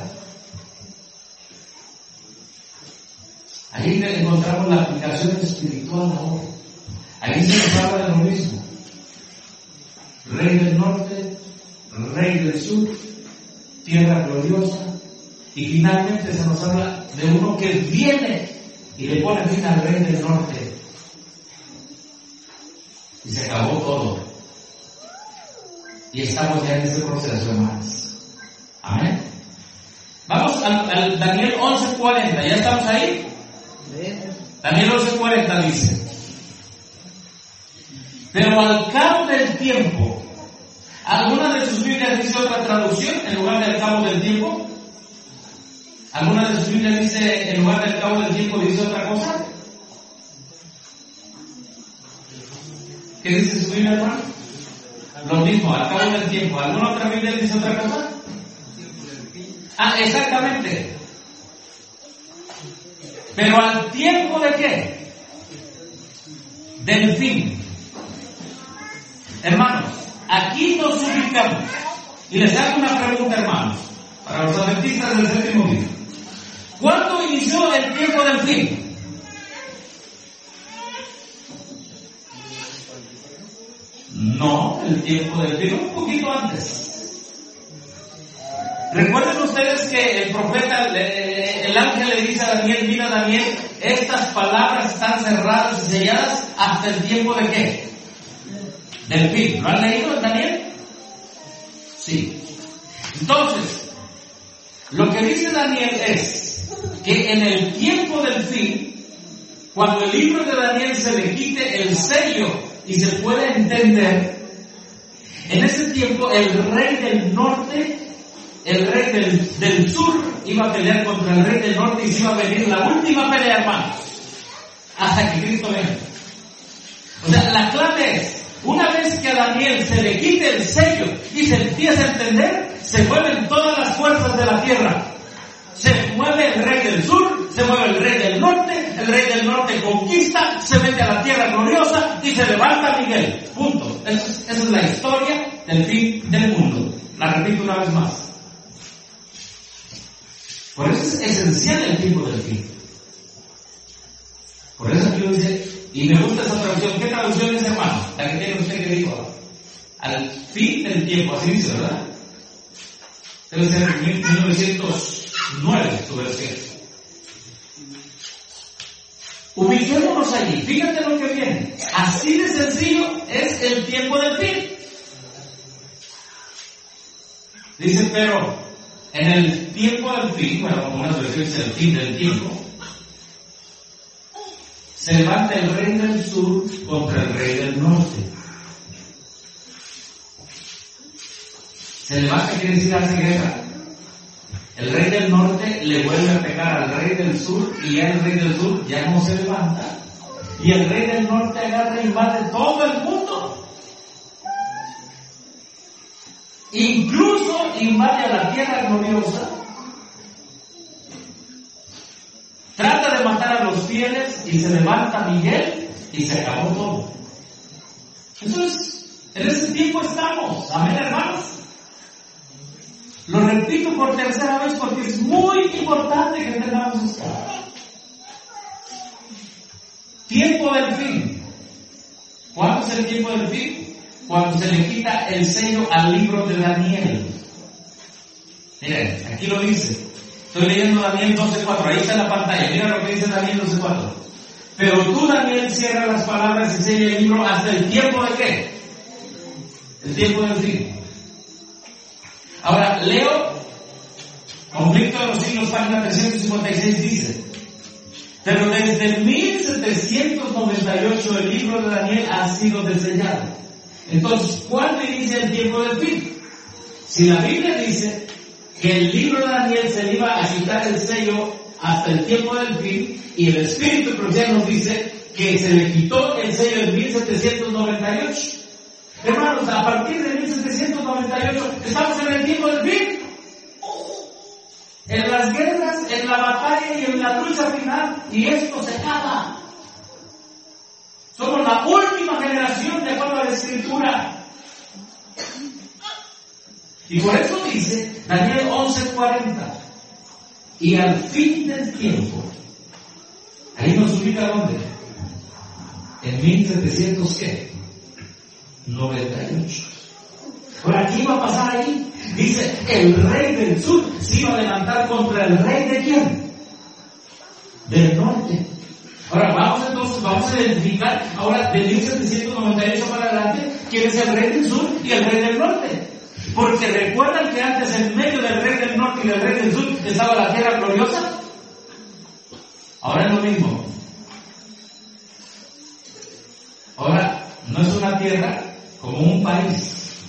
Ahí encontramos la aplicación espiritual ahora. Ahí se nos habla de lo mismo. Rey del norte, rey del sur, tierra gloriosa. Y finalmente se nos habla de uno que viene y le pone fin al rey del norte. Y se acabó todo. Y estamos ya en ese proceso, hermanos. Amén. Vamos al Daniel 11:40. ¿Ya estamos ahí? Daniel 11:40 dice: pero al cabo del tiempo, ¿alguna de sus Biblias dice otra traducción en lugar del cabo del tiempo? ¿Alguna de sus Biblias dice en lugar del cabo del tiempo dice otra cosa? ¿Qué dice su Biblia, hermano? Lo mismo, al cabo del tiempo. ¿Alguna otra Biblia dice otra cosa? Ah, exactamente. Pero al tiempo de qué? Del fin. Hermanos, aquí nos ubicamos. Y les hago una pregunta, hermanos, para los adventistas del séptimo día. ¿Cuándo inició el tiempo del fin? No, el tiempo del fin, un poquito antes. Recuerden ustedes que el profeta, el ángel le dice a Daniel, mira Daniel, estas palabras están cerradas y selladas hasta el tiempo de qué? Del fin. ¿Lo han leído, Daniel? Sí. Entonces, lo que dice Daniel es que en el tiempo del fin, cuando el libro de Daniel se le quite el sello y se puede entender, en ese tiempo el rey del norte, el rey del sur iba a pelear contra el rey del norte y se iba a venir la última pelea, hermanos, hasta que Cristo venga. O sea, la clave es, una vez que a Daniel se le quite el sello y se empieza a entender, se mueven todas las fuerzas de la tierra. Se mueve el rey del sur, se mueve el rey del norte conquista, se mete a la tierra gloriosa y se levanta Miguel. Punto. Esa es la historia del fin del mundo. La repito una vez más. Por eso es esencial el tiempo del fin. Por eso aquí lo dice, y me gusta esa traducción. ¿Qué traducción es, hermano? La que tiene usted que dijo. Al fin del tiempo, así dice, ¿verdad? Debe ser 1909 tu versión. Ubiquémonos allí, fíjate lo que viene. Así de sencillo es el tiempo del fin. Dice, pero en el tiempo del fin, bueno, como una versión dice el fin del tiempo, se levanta el rey del sur contra el rey del norte. Se levanta quiere decir hace guerra. El rey del norte le vuelve a pegar al rey del sur y ya el rey del sur ya no se levanta. Y el rey del norte agarra y invade todo el mundo. Incluso invade a la tierra gloriosa. Trata de matar a los fieles y se levanta Miguel y se acabó todo. Entonces, en ese tiempo estamos. Amén, hermanos. Lo repito por tercera vez porque es muy importante que entendamos esto. Tiempo del fin. ¿Cuándo es el tiempo del fin? Cuando se le quita el sello al libro de Daniel. Miren, aquí lo dice. Estoy leyendo Daniel 12:4, ahí está en la pantalla. Mira lo que dice Daniel 12:4. Pero tú, Daniel, cierra las palabras y sella el libro hasta el tiempo de qué? El tiempo del fin. Ahora, leo Conflicto de los Siglos, página 356, dice, pero desde 1798 el libro de Daniel ha sido desellado. Entonces, ¿cuándo inicia el tiempo del fin? Si la Biblia dice que el libro de Daniel se le iba a quitar el sello hasta el tiempo del fin, y el Espíritu de Profecía nos dice que se le quitó el sello en 1798. Hermanos, a partir de 1798 estamos en el tiempo del fin. En las guerras, en la batalla y en la lucha final, y esto se acaba. Somos la última generación de acuerdo a la Escritura. Y por eso dice Daniel 11:40, y al fin del tiempo, ahí nos ubica ¿dónde? En 1798. Ahora, ¿qué iba a pasar ahí? Dice, el rey del sur se iba a levantar contra el rey de ¿quién? Del norte. Ahora, vamos a identificar ahora de 1798 para adelante quién es el rey del sur y el rey del norte. Porque recuerdan que antes en medio del rey del norte y del rey del sur estaba la tierra gloriosa. Ahora es lo mismo. Ahora no es una tierra como un país.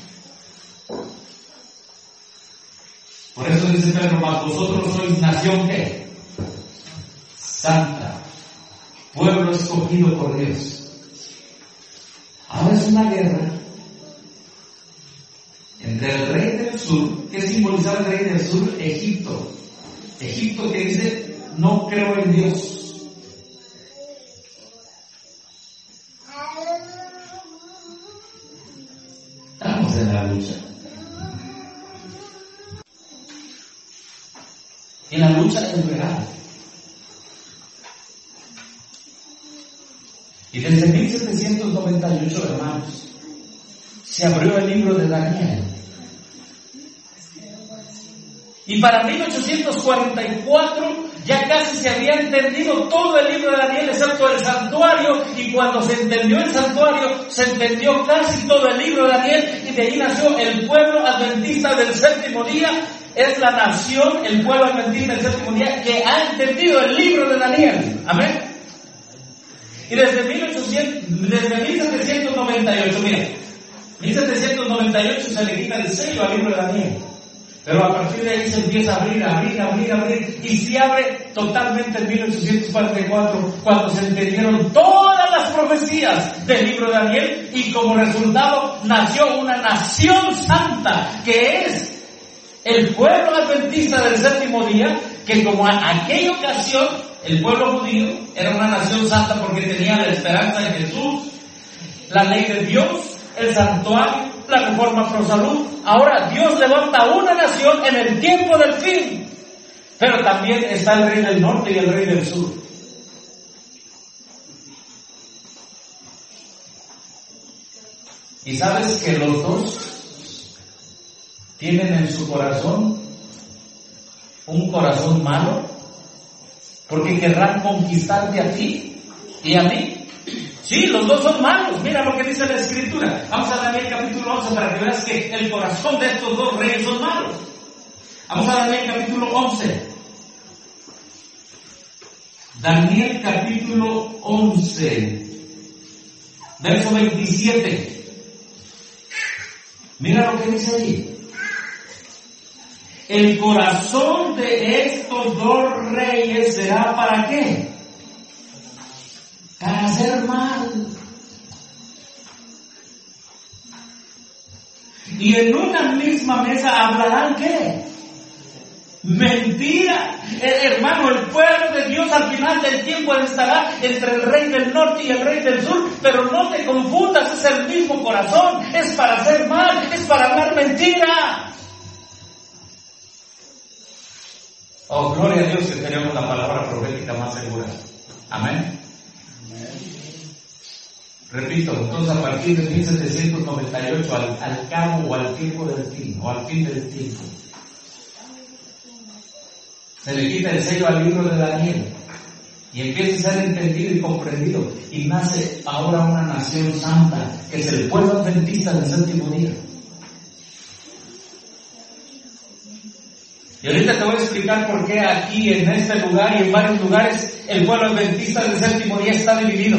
Por eso dice Pedro, mas vosotros sois nación ¿qué? Santa, pueblo escogido por Dios. Ahora es una guerra entre el rey del sur, que simbolizaba el rey del sur, Egipto. Egipto que dice, no creo en Dios. en la lucha. En la lucha es real. Y desde 1798, hermanos, se abrió el libro de Daniel. Y para 1844 ya casi se había entendido todo el libro de Daniel, excepto el santuario, y cuando se entendió el santuario, se entendió casi todo el libro de Daniel, y de ahí nació el pueblo adventista del séptimo día. Es la nación, el pueblo adventista del séptimo día, que ha entendido el libro de Daniel. Amén. Y desde 1798, mira, 1798 se le quita el sello al libro de Daniel. Pero a partir de ahí se empieza a abrir, y se abre totalmente en 1844, cuando se entendieron todas las profecías del libro de Daniel, y como resultado nació una nación santa, que es el pueblo adventista del séptimo día, que como en aquella ocasión el pueblo judío era una nación santa porque tenía la esperanza en Jesús, la ley de Dios, el santuario, la reforma pro salud. Ahora Dios levanta una nación en el tiempo del fin, pero también está el rey del norte y el rey del sur. Y sabes que los dos tienen en su corazón un corazón malo, porque querrán conquistarte a ti y a mí. Sí, los dos son malos. Mira lo que dice la Escritura. Vamos a Daniel capítulo 11 para que veas que el corazón de estos dos reyes son malos. Vamos a Daniel capítulo 11. Daniel capítulo 11, verso 27. Mira lo que dice allí. El corazón de estos dos reyes será ¿para qué? Para hacer mal. Y en una misma mesa hablarán ¿qué? Mentira. Hermano, el pueblo de Dios al final del tiempo estará entre el rey del norte y el rey del sur, pero no te confundas, es el mismo corazón, es para hacer mal, es para hablar mentira. Oh, gloria a Dios que tenemos la palabra profética más segura. Amén. Repito, entonces a partir de 1798, al cabo o al tiempo del fin, o al fin del tiempo, se le quita el sello al libro de Daniel y empieza a ser entendido y comprendido, y nace ahora una nación santa, que es el pueblo adventista del séptimo día. Y ahorita te voy a explicar por qué aquí, en este lugar y en varios lugares, el pueblo adventista del séptimo día está dividido.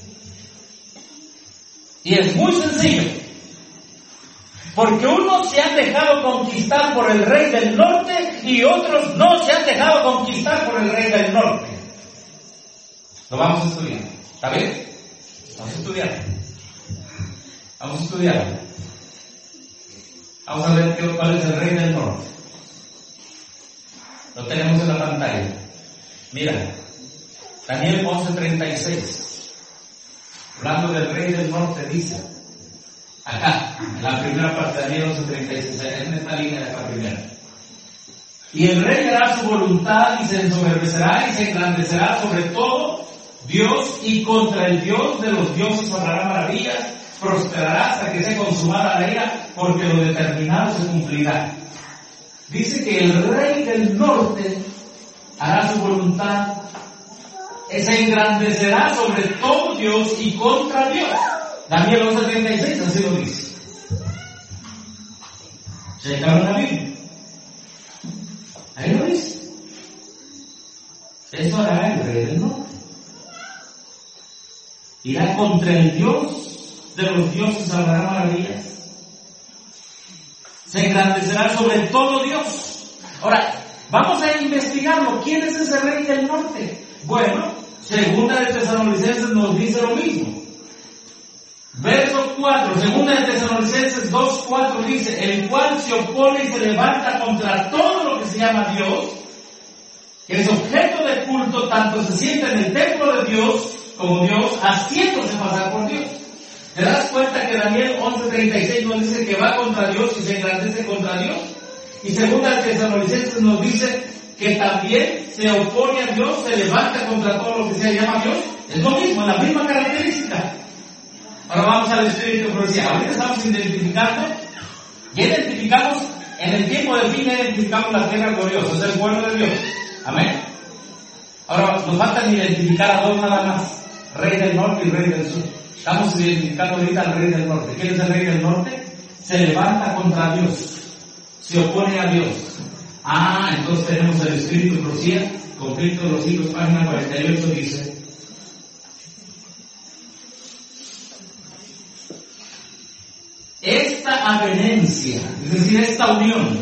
Y es muy sencillo. Porque unos se han dejado conquistar por el rey del norte y otros no se han dejado conquistar por el rey del norte. Lo vamos a estudiar. ¿Está bien? Vamos a estudiar. Vamos a estudiar. Vamos a ver cuál es el rey del norte. Lo tenemos en la pantalla. Mira, Daniel 11:36. Hablando del rey del norte, dice, acá, en la primera parte de Daniel 11:36, en esta línea de la primera. Y el rey hará su voluntad y se ensoberbecerá y se engrandecerá sobre todo Dios, y contra el Dios de los dioses hablará maravillas, prosperará hasta que sea consumada la ira, porque lo determinado se cumplirá. Dice que el rey del norte hará su voluntad, se engrandecerá sobre todo Dios y contra Dios. Daniel 11:36, así lo dice. ¿Checaron la Biblia? Ahí lo dice. Eso hará el rey del norte. Irá contra el Dios de los dioses, hablará maravillas. Se engrandecerá sobre todo Dios. Ahora, vamos a investigarlo. ¿Quién es ese rey del norte? Bueno, Segunda de Tesalonicenses nos dice lo mismo. Verso 4, Segunda de Tesalonicenses 2:4 dice, el cual se opone y se levanta contra todo lo que se llama Dios, que es objeto de culto, tanto se sienta en el templo de Dios como Dios, haciéndose pasar por Dios. ¿Te das cuenta que Daniel 11:36 nos dice que va contra Dios y se engrandece contra Dios? Y segunda de Tesalonicenses nos dice que también se opone a Dios, se levanta contra todo lo que se llama Dios. Es lo mismo, la misma característica. Ahora vamos al espíritu de profecía. Ahorita estamos identificando, ya identificamos, en el tiempo del fin ya identificamos la tierra gloriosa, es el pueblo de Dios. Amén. Ahora nos faltan identificar a dos nada más, rey del norte y rey del sur. Estamos identificando ahorita al rey del norte. ¿Quién es el rey del norte? Se levanta contra Dios, se opone a Dios. Entonces tenemos el espíritu de profecía, conflicto de los siglos, página 48 dice: esta avenencia, es decir, esta unión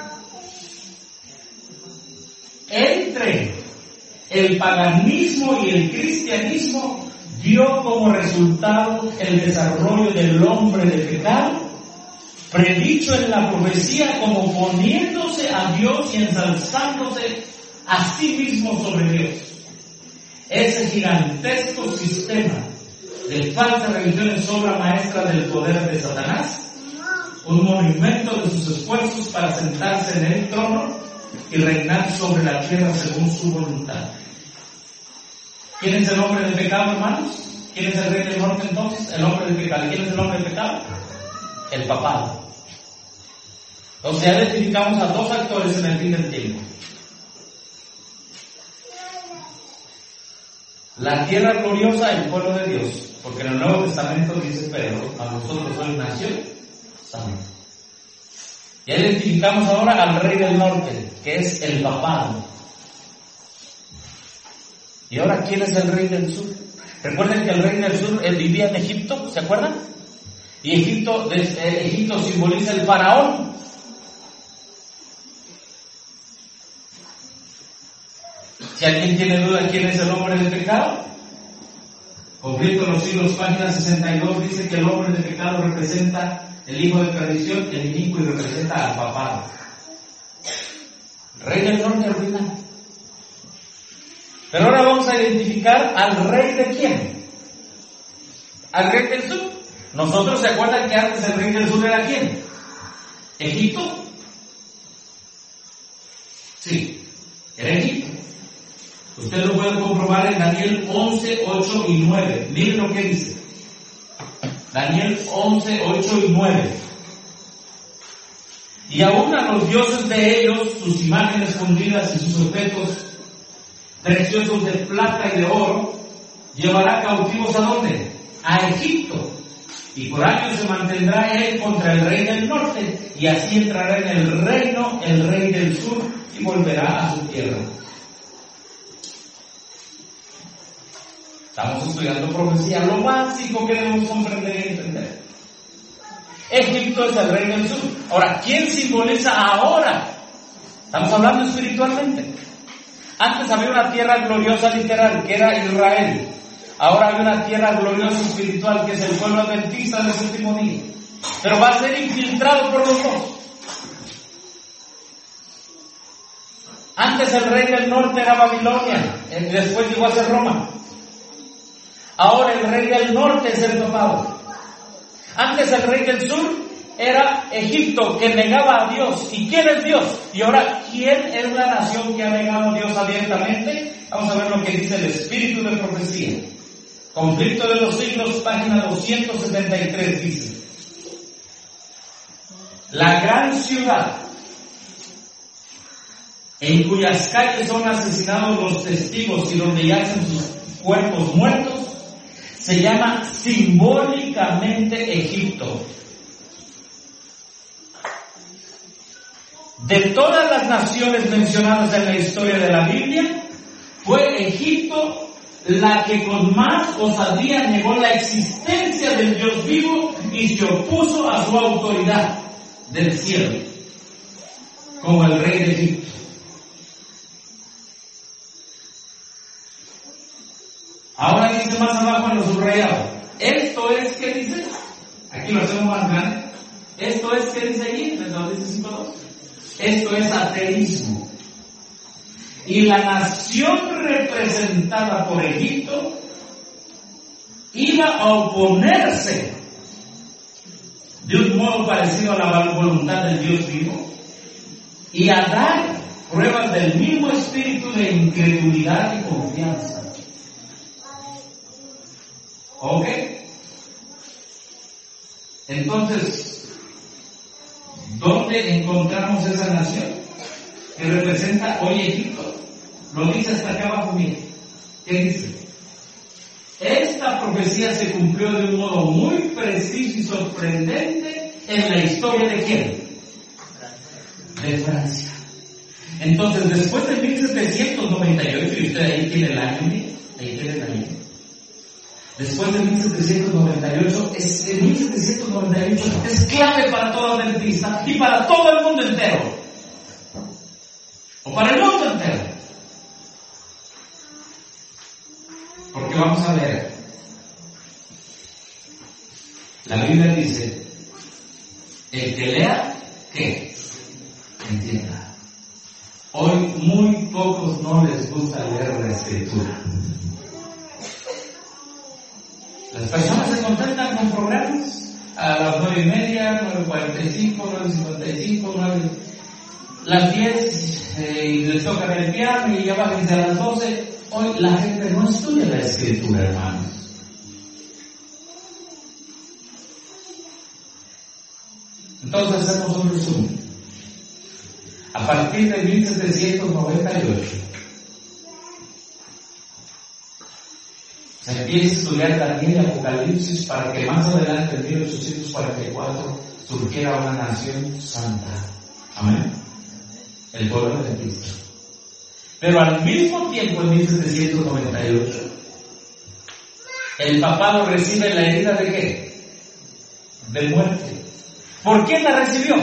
entre el paganismo y el cristianismo dio como resultado el desarrollo del hombre de pecado, predicho en la profecía como poniéndose a Dios y ensalzándose a sí mismo sobre Dios. Ese gigantesco sistema de falsa religión es obra maestra del poder de Satanás, un monumento de sus esfuerzos para sentarse en el trono y reinar sobre la tierra según su voluntad. ¿Quién es el hombre del pecado, hermanos? ¿Quién es el rey del norte entonces? El hombre del pecado. ¿Quién es el hombre del pecado? El papado. Entonces ya identificamos a dos actores en el fin del tiempo. La tierra gloriosa, el pueblo de Dios, porque en el Nuevo Testamento dice Pedro: a vosotros sois nación santa. Ya identificamos ahora al rey del norte, que es el papado. Y ahora, ¿quién es el rey del sur? Recuerden que el rey del sur vivía en Egipto, ¿se acuerdan? Y Egipto simboliza el faraón. Si alguien tiene duda quién es el hombre del pecado, Conflicto en los siglos, página 62, dice que el hombre de pecado representa el hijo de perdición, el inicuo, y representa al papado. Rey del norte arruina. Pero ahora vamos a identificar al rey de quién. Al rey del sur. Nosotros, ¿se acuerdan que antes el rey del sur era quién? ¿Egipto? Sí, era Egipto. Usted lo puede comprobar en Daniel 11, 8 y 9. Miren lo que dice. Daniel 11, 8 y 9. Y aún a los dioses de ellos, sus imágenes fundidas y sus objetos preciosos de plata y de oro, llevará cautivos ¿a dónde? A Egipto. Y por años se mantendrá él contra el rey del norte, y así entrará en el reino el rey del sur y volverá a su tierra. Estamos estudiando profecía, lo básico que debemos comprender y entender. Egipto es el rey del sur. Ahora, ¿quién simboliza ahora? Estamos hablando espiritualmente. Antes había una tierra gloriosa literal, que era Israel. Ahora hay una tierra gloriosa espiritual, que es el pueblo adventista del séptimo día. Pero va a ser infiltrado por los dos. Antes el rey del norte era Babilonia, después llegó a ser Roma. Ahora el rey del norte es el papado. Antes el rey del sur era Egipto, que negaba a Dios. ¿Y quién es Dios? Y ahora, ¿quién es la nación que ha negado a Dios abiertamente? Vamos a ver lo que dice el espíritu de profecía. Conflicto de los siglos, página 273, dice: la gran ciudad en cuyas calles son asesinados los testigos y donde yacen sus cuerpos muertos, se llama simbólicamente Egipto. De todas las naciones mencionadas en la historia de la Biblia, fue Egipto la que con más osadía negó la existencia del Dios vivo y se opuso a su autoridad del cielo, como el rey de Egipto. Ahora dice más abajo en lo subrayado. Esto es, ¿qué dice? Aquí lo hacemos más grande. Esto es, ¿qué dice allí? En el 5.2. Esto es ateísmo. Y la nación representada por Egipto iba a oponerse de un modo parecido a la voluntad del Dios vivo, y a dar pruebas del mismo espíritu de incredulidad y confianza. ¿Ok? Entonces, ¿dónde encontramos esa nación que representa hoy Egipto? Lo dice hasta acá abajo, mire. ¿Qué dice? Esta profecía se cumplió de un modo muy preciso y sorprendente en la historia de ¿quién? De Francia. Entonces, después de 1798, y usted ahí tiene el año, ahí tiene el año. Después de 1798, 1798 es clave para toda la adventista y para todo el mundo entero. O para el mundo entero. Porque vamos a ver. La Biblia dice, el que lea, ¿qué? Entienda. Hoy muy pocos no les gusta leer la Escritura. Las personas se contentan con programas a las 9:30, 9:45, 9:55, 9, las 10, y les tocan el piano y ya bájense a las 12. Hoy la gente no estudia la Escritura, hermanos. Entonces hacemos un resumen. A partir de 1798 se empieza a estudiar Daniel y Apocalipsis para que más adelante en 1844 surgiera una nación santa. Amén. El pueblo de Cristo. Pero al mismo tiempo, en 1798, el papado recibe la herida de ¿qué? De muerte. ¿Por quién la recibió?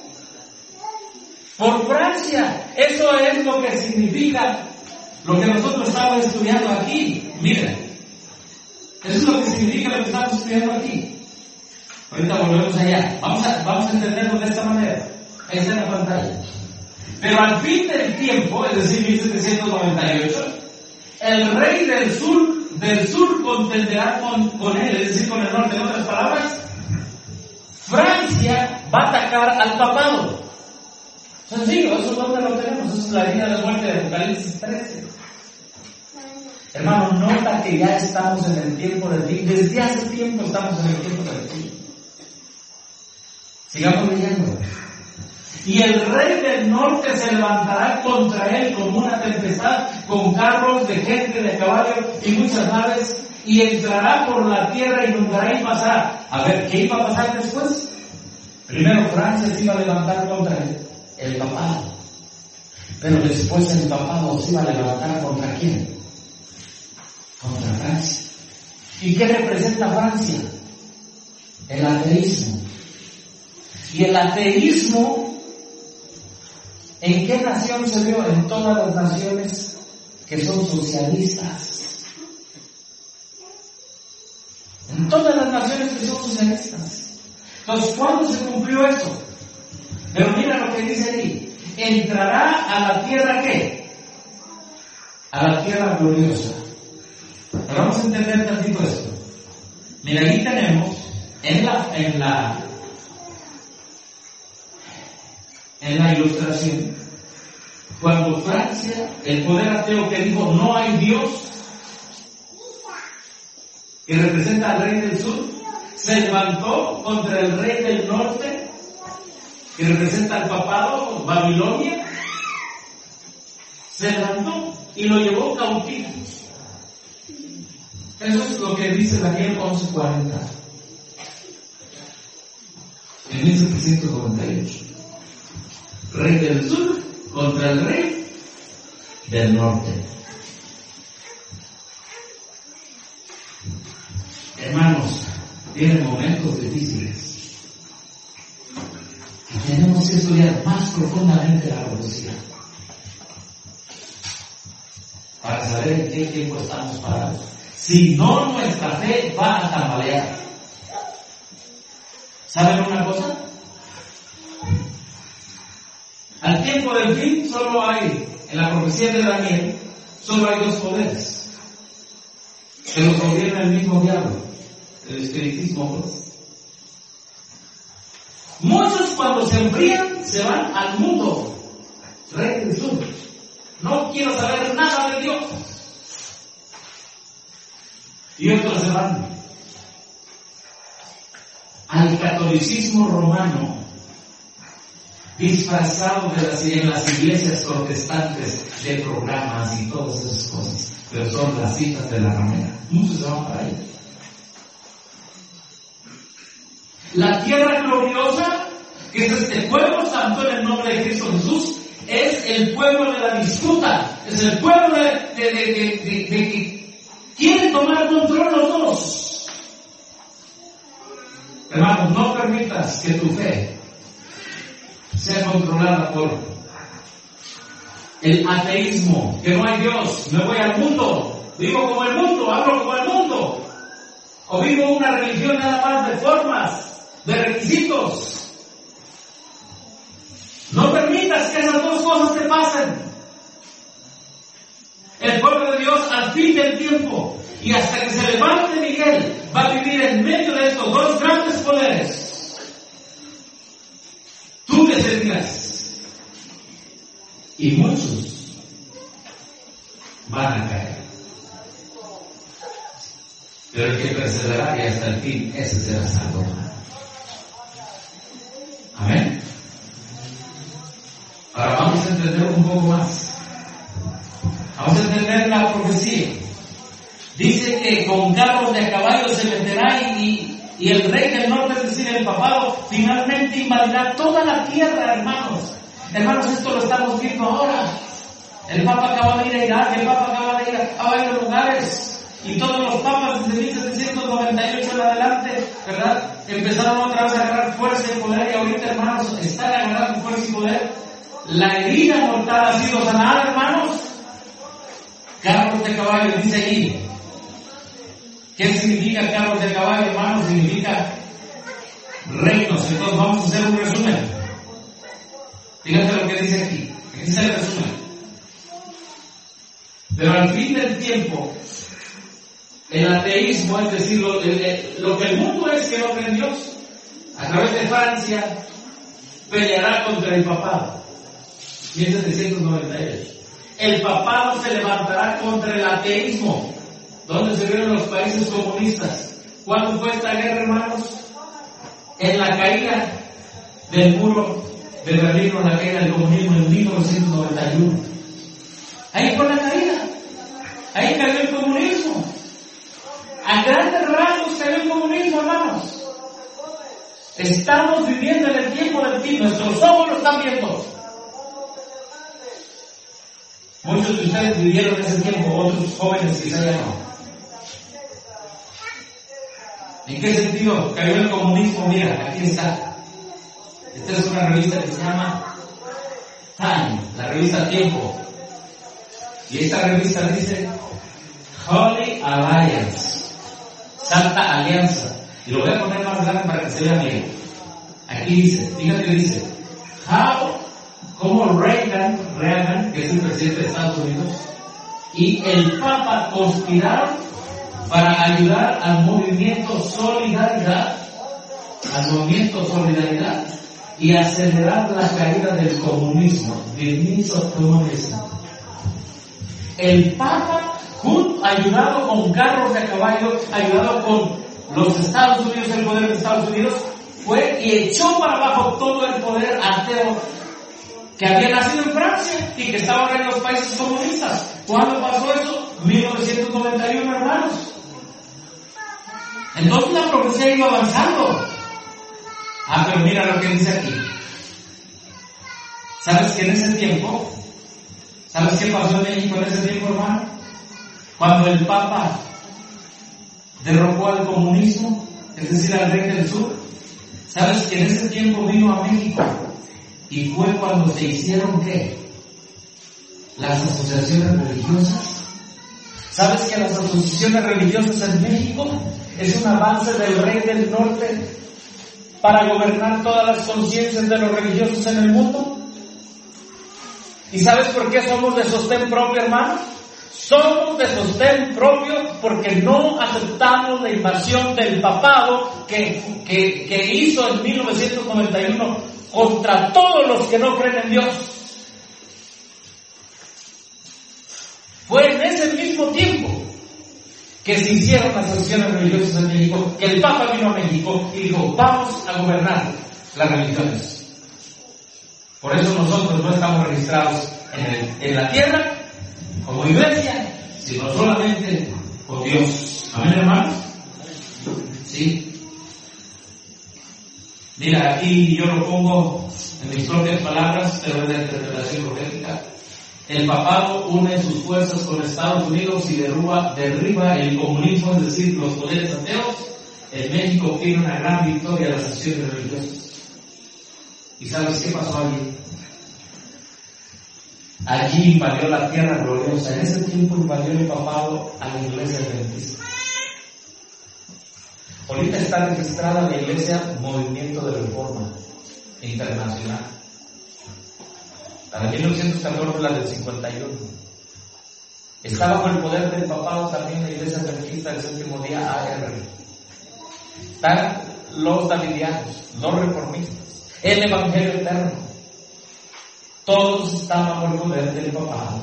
Por Francia. Eso es lo que significa lo que nosotros estamos estudiando aquí. Miren. Eso es lo que significa lo que estamos estudiando aquí. Ahorita volvemos allá. Vamos a entenderlo de esta manera. Ahí está en la pantalla. Pero al fin del tiempo, es decir, 1798, el rey del sur contenderá con él, es decir, con el norte. En otras palabras, Francia va a atacar al papado. Sencillo, eso es donde lo tenemos. Eso es la vida de la muerte de Apocalipsis 13. Hermano, nota que ya estamos en el tiempo del fin. Desde hace tiempo estamos en el tiempo del fin. Sigamos leyendo. Y el rey del norte se levantará contra él como una tempestad, con carros de gente, de caballo y muchas naves, y entrará por la tierra, inundará y pasará. A ver, ¿qué iba a pasar después? Primero Francia se iba a levantar contra el papado. Pero después el papado se iba a levantar contra ¿quién? Contra Francia. ¿Y qué representa Francia? El ateísmo. Y el ateísmo, ¿en qué nación se vio? En todas las naciones que son socialistas. En todas las naciones que son socialistas. Entonces, ¿cuándo se cumplió eso? Pero mira lo que dice ahí. Entrará a la tierra ¿qué? A la tierra gloriosa. Pero vamos a entender tantito esto. Mira, aquí tenemos en la ilustración, cuando Francia, el poder ateo que dijo no hay Dios, que representa al rey del sur, se levantó contra el rey del norte, que representa al papado, Babilonia, se levantó y lo llevó cautivo. Eso es lo que dice Daniel 11:40. En 1798. Rey del sur contra el rey del norte. Hermanos, vienen momentos difíciles. Y tenemos que estudiar más profundamente la profecía para saber en qué tiempo estamos parados. Si no, nuestra fe va a tambalear. ¿Saben una cosa? Al tiempo del fin solo hay, en la profecía de Daniel, solo hay dos poderes. Que los gobierna el mismo diablo, el espiritismo. Muchos cuando se enfrían se van al mundo, Rey del Sur. No quiero saber nada de Dios. Y otros se van al catolicismo romano, disfrazado en las iglesias protestantes de programas y todas esas cosas, pero son las citas de la ramera. Muchos se van para ahí. La tierra gloriosa, que es este pueblo santo en el nombre de Cristo Jesús, es el pueblo de la disputa, es el pueblo de que quiere tomar control los dos. Hermanos, no permitas que tu fe sea controlada por el ateísmo, que no hay Dios, me voy al mundo, vivo como el mundo, hablo como el mundo, o vivo una religión nada más de formas, de requisitos. No permitas que esas dos cosas te pasen. El pueblo de Dios al fin del tiempo y hasta que se levante Miguel va a vivir en medio de estos dos grandes poderes. Tú descendirás y muchos van a caer, pero el que perseverará y hasta el fin, ese será salvo. Amén. Ahora vamos a entender un poco más. Vamos a entender la profecía. Dice que con carros de caballo se meterá y el rey del norte, es decir, el papado, finalmente invadirá toda la tierra, hermanos. Hermanos, esto lo estamos viendo ahora. El Papa acaba de ir a Irak, el Papa acaba de ir a varios lugares. Y todos los papas desde 1798 en adelante, ¿verdad? Empezaron otra vez a agarrar fuerza y poder, y ahorita, hermanos, están agarrando fuerza y poder. La herida mortal ha sido sanada, hermanos. Carros de caballo, dice ahí. ¿Qué significa carros de caballo, hermanos? Significa reinos. Entonces vamos a hacer un resumen. Fíjate lo que dice aquí. Aquí dice el resumen. Pero al fin del tiempo, el ateísmo, es decir, lo que el mundo es que no cree en Dios, a través de Francia, peleará contra el papado. 1798. El papado se levantará contra el ateísmo. ¿Dónde se vieron los países comunistas? ¿Cuándo fue esta guerra, hermanos? En la caída del muro de Berlín, o la caída del comunismo en 1991. Ahí fue la caída. Ahí cayó el comunismo. A grandes rasgos cayó el comunismo, hermanos. Estamos viviendo en el tiempo del fin. Nuestros ojos lo están viendo. Muchos de ustedes vivieron ese tiempo, otros jóvenes quizá ya no. ¿En qué sentido cayó el comunismo? Mira, aquí está. Esta es una revista que se llama Time, la revista Tiempo. Y esta revista dice Holy Alliance, Santa Alianza. Y lo voy a poner más grande para que se vea bien. Aquí dice, fíjate que dice, como Reagan, que es el presidente de Estados Unidos, y el Papa conspiraron para ayudar al movimiento Solidaridad, y acelerar la caída del comunismo, El Papa, ayudado con carros de caballo, ayudado con los Estados Unidos, el poder de Estados Unidos, fue y echó para abajo todo el poder ateo que había nacido en Francia y que estaba ahora en los países comunistas. ¿Cuándo pasó eso? 1991, hermanos. Entonces la profecía iba avanzando. Pero mira lo que dice aquí. ¿Sabes que en ese tiempo? ¿Sabes qué pasó en México en ese tiempo, hermano? Cuando el Papa derrocó al comunismo, es decir, al rey del sur. ¿Sabes que en ese tiempo vino a México? Y fue cuando se hicieron, ¿qué? Las asociaciones religiosas. ¿Sabes que las asociaciones religiosas en México es un avance del rey del norte para gobernar todas las conciencias de los religiosos en el mundo? ¿Y sabes por qué somos de sostén propio, hermano? Somos de sostén propio porque no aceptamos la invasión del papado que hizo en 1991 contra todos los que no creen en Dios. Fue en ese mismo tiempo que se hicieron las asociaciones religiosas en México, que el Papa vino a México y dijo, vamos a gobernar las religiones. Por eso nosotros no estamos registrados en la tierra como iglesia, sino solamente con Dios. ¿Amén, hermanos? Sí. Mira, aquí yo lo pongo en mis propias palabras, pero es la interpretación profética. El papado une sus fuerzas con Estados Unidos y derriba el comunismo, es decir, los poderes ateos. En México tiene una gran victoria las acciones religiosas. ¿Y sabes qué pasó allí? Allí invadió la tierra gloriosa. En ese tiempo invadió el papado a la iglesia adventista. Ahorita está registrada la iglesia Movimiento de Reforma Internacional. La de 1914, la del 51. Está bajo el poder del papado también la iglesia adventista del séptimo día, AR. Están los davidianos, los reformistas, el evangelio eterno. Todos están bajo el poder del papado.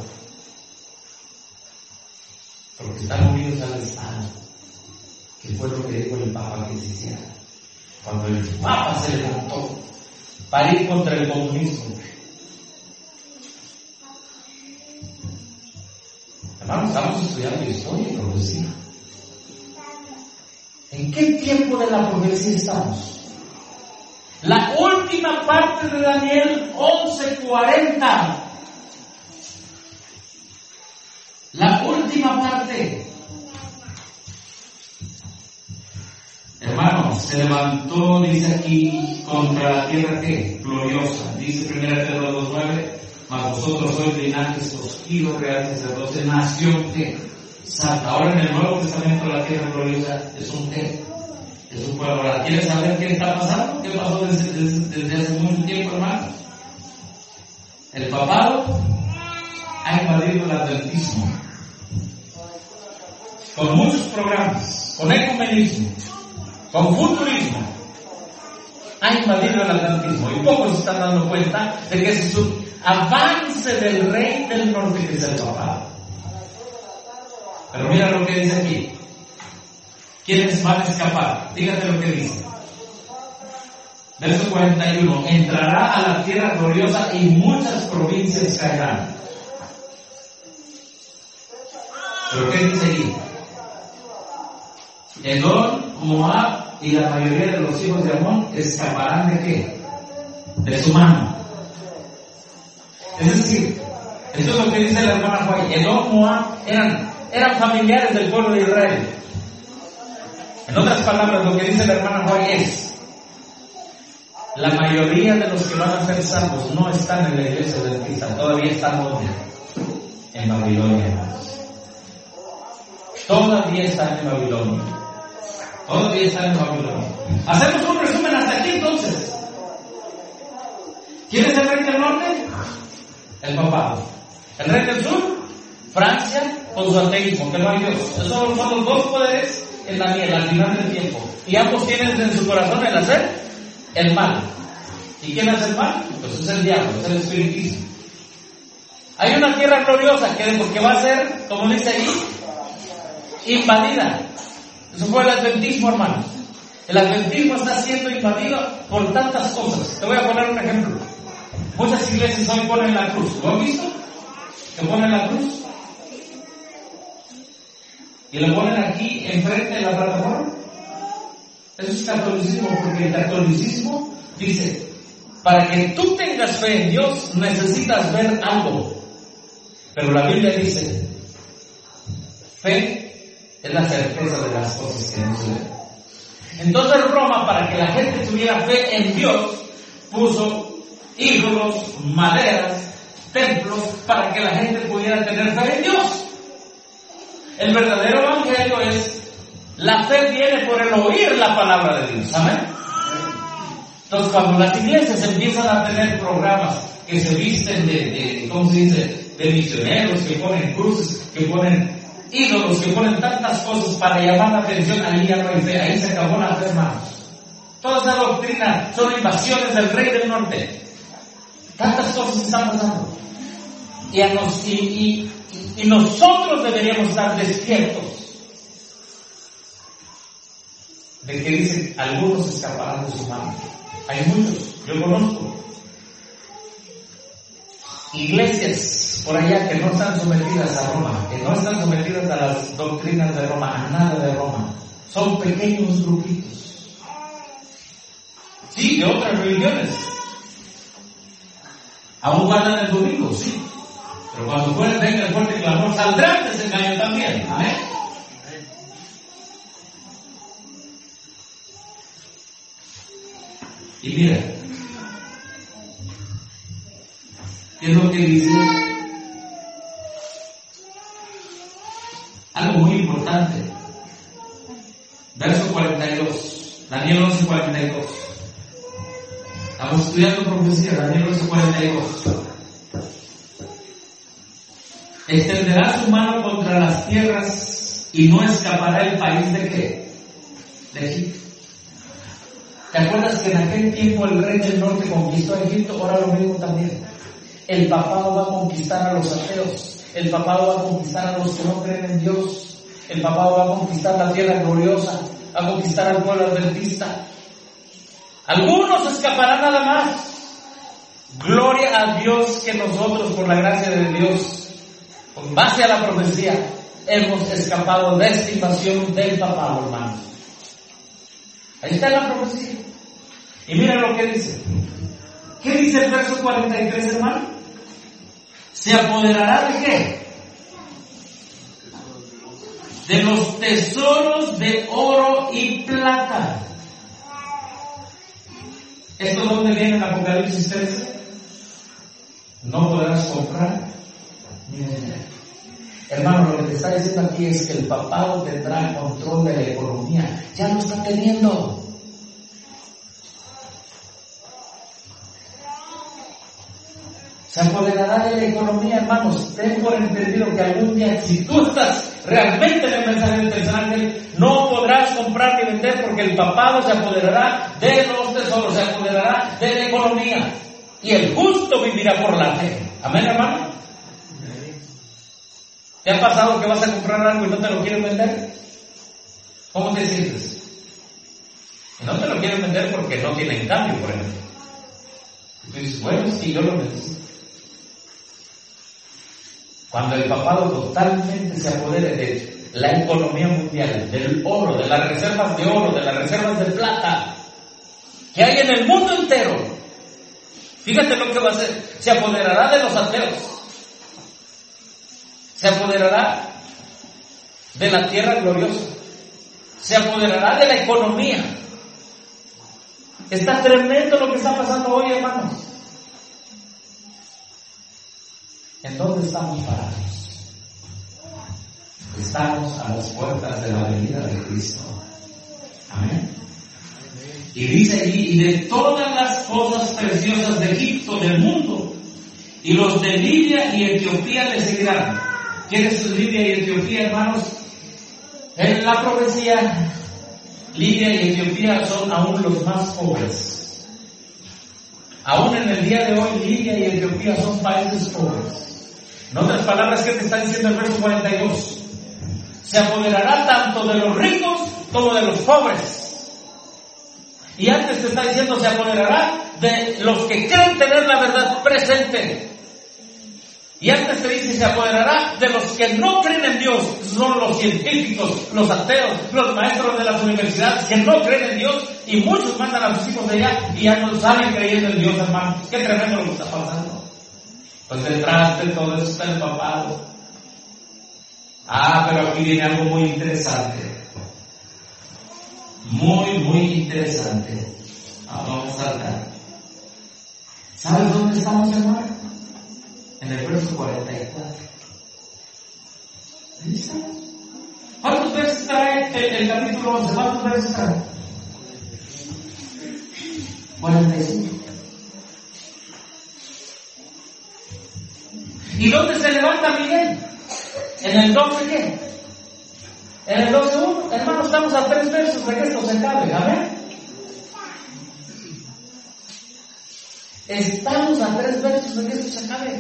Porque están unidos al Estado, que fue lo que dijo el Papa que se hiciera. Cuando el Papa se levantó para ir contra el comunismo. Hermanos, estamos estudiando historia y profecía. ¿En qué tiempo de la profecía estamos? La última parte de Daniel 11:40. La última parte. Hermanos, se levantó, dice aquí, contra la tierra que gloriosa. Dice 1 Pedro 2:9. Mas vosotros sois linaje escogido, real sacerdote, nación que santa. Ahora en el Nuevo Testamento la tierra gloriosa es un qué, es un pueblo. Ahora, ¿quieres saber qué está pasando? ¿Qué pasó desde hace mucho tiempo, hermanos? El papado ha invadido el adventismo con muchos programas, con ecumenismo, con futurismo. Ha invadido el adventismo y pocos se están dando cuenta de que es un avance del rey del norte, que es el papado. Pero mira lo que dice aquí. ¿Quiénes van a escapar? Fíjate lo que dice. Verso 41. Entrará a la tierra gloriosa y muchas provincias caerán. ¿Pero qué dice aquí? Edom, Moab y la mayoría de los hijos de Amón escaparán de qué? De su mano. Es decir, esto es lo que dice la hermana Juárez. Edom, Moab eran familiares del pueblo de Israel. En otras palabras, lo que dice la hermana Juárez es: la mayoría de los que van a ser salvos no están en la iglesia adventista, todavía están ¿dónde? En Babilonia. Todavía están en Babilonia. Todavía están en Babilonia. Hacemos un resumen hasta aquí entonces. ¿Quién es el rey del norte? El papado. El rey del sur, Francia, con su ateísmo, que no hay Dios. Esos son los dos poderes en Daniel, al final del tiempo. Y ambos tienen en su corazón el hacer el mal. ¿Y quién hace el mal? Pues es el diablo, es el espiritismo. Hay una tierra gloriosa que va a ser, como dice ahí, invadida. Eso fue el adventismo, hermanos. El adventismo está siendo invadido por tantas cosas. Te voy a poner un ejemplo. Muchas iglesias hoy ponen la cruz. ¿Lo han visto? Que ponen la cruz y lo ponen aquí enfrente de la plataforma. Eso es catolicismo, porque el catolicismo dice: para que tú tengas fe en Dios necesitas ver algo. Pero la Biblia dice: fe es la certeza de las cosas que no se ven. Entonces Roma, para que la gente tuviera fe en Dios, puso ídolos, maderas, templos, para que la gente pudiera tener fe en Dios. El verdadero evangelio es: la fe viene por el oír la palabra de Dios. ¿Amén? Entonces, cuando las iglesias empiezan a tener programas que se visten de ¿cómo se dice? de misioneros que ponen cruces, que ponen ídolos, que ponen tantas cosas para llamar la atención. Ahí ya no hay fe, ahí se acabó la fe, hermanos. Toda esa doctrina son invasiones del rey del norte. Tantas cosas están pasando. Y nosotros deberíamos estar despiertos de que dicen, algunos escaparán de su mano. Hay muchos, yo conozco iglesias por allá que no están sometidas a Roma, que no están sometidas a las doctrinas de Roma, a nada de Roma. Son pequeños grupitos. Sí, de otras religiones. Aún guardan el domingo, sí. Pero cuando venga el fuerte clamor, saldrán de ese engaño también. Amén. Y mira, ¿qué es lo que dice? Algo muy importante. Verso 42. Daniel 11:42. Estamos estudiando profecía. Daniel 11:42. Extenderá su mano contra las tierras y no escapará el país de ¿qué? De Egipto. ¿Te acuerdas que en aquel tiempo el rey del norte conquistó a Egipto? Ahora lo mismo también. El papado va a conquistar a los ateos. El papado va a conquistar a los que no creen en Dios. El papado va a conquistar la tierra gloriosa. Va a conquistar al pueblo adventista. Algunos escaparán nada más. Gloria a Dios que nosotros, por la gracia de Dios, con base a la profecía, hemos escapado de esta invasión del papado, hermanos. Ahí está la profecía. Y mira lo que dice. ¿Qué dice el verso 43, hermano? ¿Se apoderará de qué? De los tesoros de oro y plata. ¿Esto dónde viene en Apocalipsis 13? No podrás comprar. Miren, hermano, lo que te está diciendo aquí es que el papado tendrá control de la economía. Ya lo está teniendo. Se apoderará de la economía, hermanos. Ten por entendido que algún día, si tú estás realmente en el mensaje del tercer ángel, no podrás comprar ni vender porque el papado se apoderará de los tesoros, se apoderará de la economía. Y el justo vivirá por la fe. Amén, hermano. ¿Te ha pasado que vas a comprar algo y no te lo quieren vender? ¿Cómo te sientes? No te lo quieren vender porque no tienen cambio, por ejemplo. Y tú dices, bueno, sí, yo lo necesito. Cuando el papado totalmente se apodere de la economía mundial, del oro, de las reservas de oro, de las reservas de plata que hay en el mundo entero, fíjate lo que va a hacer. Se apoderará de los ateos. Se apoderará de la tierra gloriosa. Se apoderará de la economía. Está tremendo lo que está pasando hoy, hermanos. ¿En dónde estamos parados? Estamos a las puertas de la venida de Cristo. Amén. Y dice allí, y de todas las cosas preciosas de Egipto, del mundo, y los de Libia y Etiopía le seguirán. ¿Quiénes son Libia y Etiopía, hermanos? En la profecía, Libia y Etiopía son aún los más pobres. Aún en el día de hoy, Libia y Etiopía son países pobres. En otras palabras, ¿qué te está diciendo el verso 42? Se apoderará tanto de los ricos como de los pobres. Y antes te está diciendo, se apoderará de los que creen tener la verdad presente. Y antes te dice, se apoderará de los que no creen en Dios. Son los científicos, los ateos, los maestros de las universidades que no creen en Dios. Y muchos mandan a sus hijos de allá y ya no salen creyendo en Dios, hermano. Qué tremendo lo que está pasando. Pues detrás de todo eso está el papado. Pero aquí viene algo muy interesante. Muy, muy interesante. Vamos a saltar. ¿Sabes dónde estamos, hermano? En el verso 44. Ahí está. ¿Cuántos versos trae el capítulo 11? ¿Cuántos versos trae? 45. ¿Y dónde se levanta Miguel? ¿En el 12 qué? En el 12:1. Hermano, estamos a 3 versos de que esto se acabe. Amén. Estamos a 3 versos de que esto se acabe.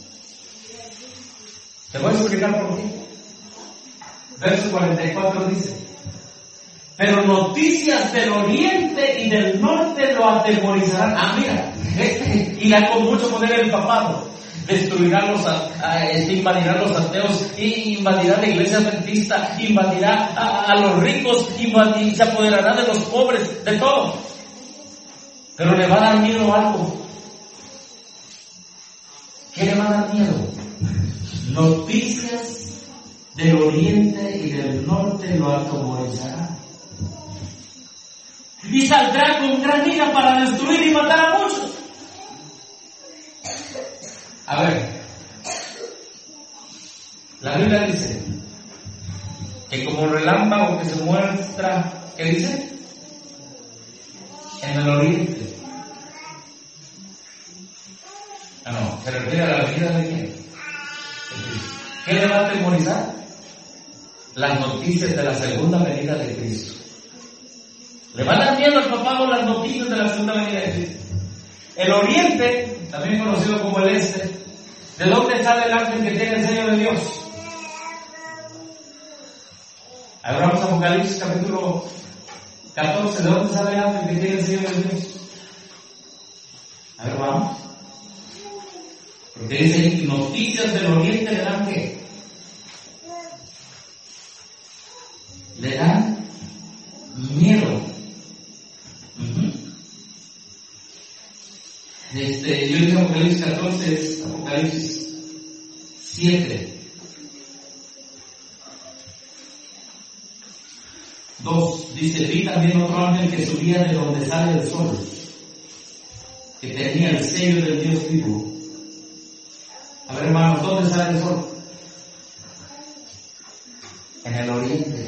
Te voy a explicar por qué. Verso 44 dice: pero noticias del oriente y del norte lo atemorizarán. Ah, mira, irá con mucho poder el papado. Destruirá invadirá los ateos, invadirá la iglesia adventista, invadirá a los ricos, se apoderará de los pobres, de todo. Pero le va a dar miedo algo. ¿Qué le va a dar miedo? Noticias del oriente y del norte lo atemorizará. Y saldrá con gran ira para destruir y matar a muchos. A ver, la Biblia dice que como relámpago que se muestra, ¿qué dice? En el oriente. Ah, no, se refiere a la venida de quién. ¿Qué le va a atemorizar? Las noticias de la segunda venida de Cristo. Le van a dar miedo al papado las noticias de la segunda venida de Cristo. El oriente, también conocido como el este, ¿de dónde sale el ángel que tiene el sello de Dios? Abramos Apocalipsis capítulo 14, ¿de dónde sale el ángel que tiene el sello de Dios? A ver, vamos. Porque dice noticias del oriente le dan ¿qué? Le dan miedo. Yo dije Apocalipsis 14, es Apocalipsis 7. 2, dice, vi también otro ángel que subía de donde sale el sol, que tenía el sello del Dios vivo. A ver, hermanos, ¿dónde sale el sol? En el oriente.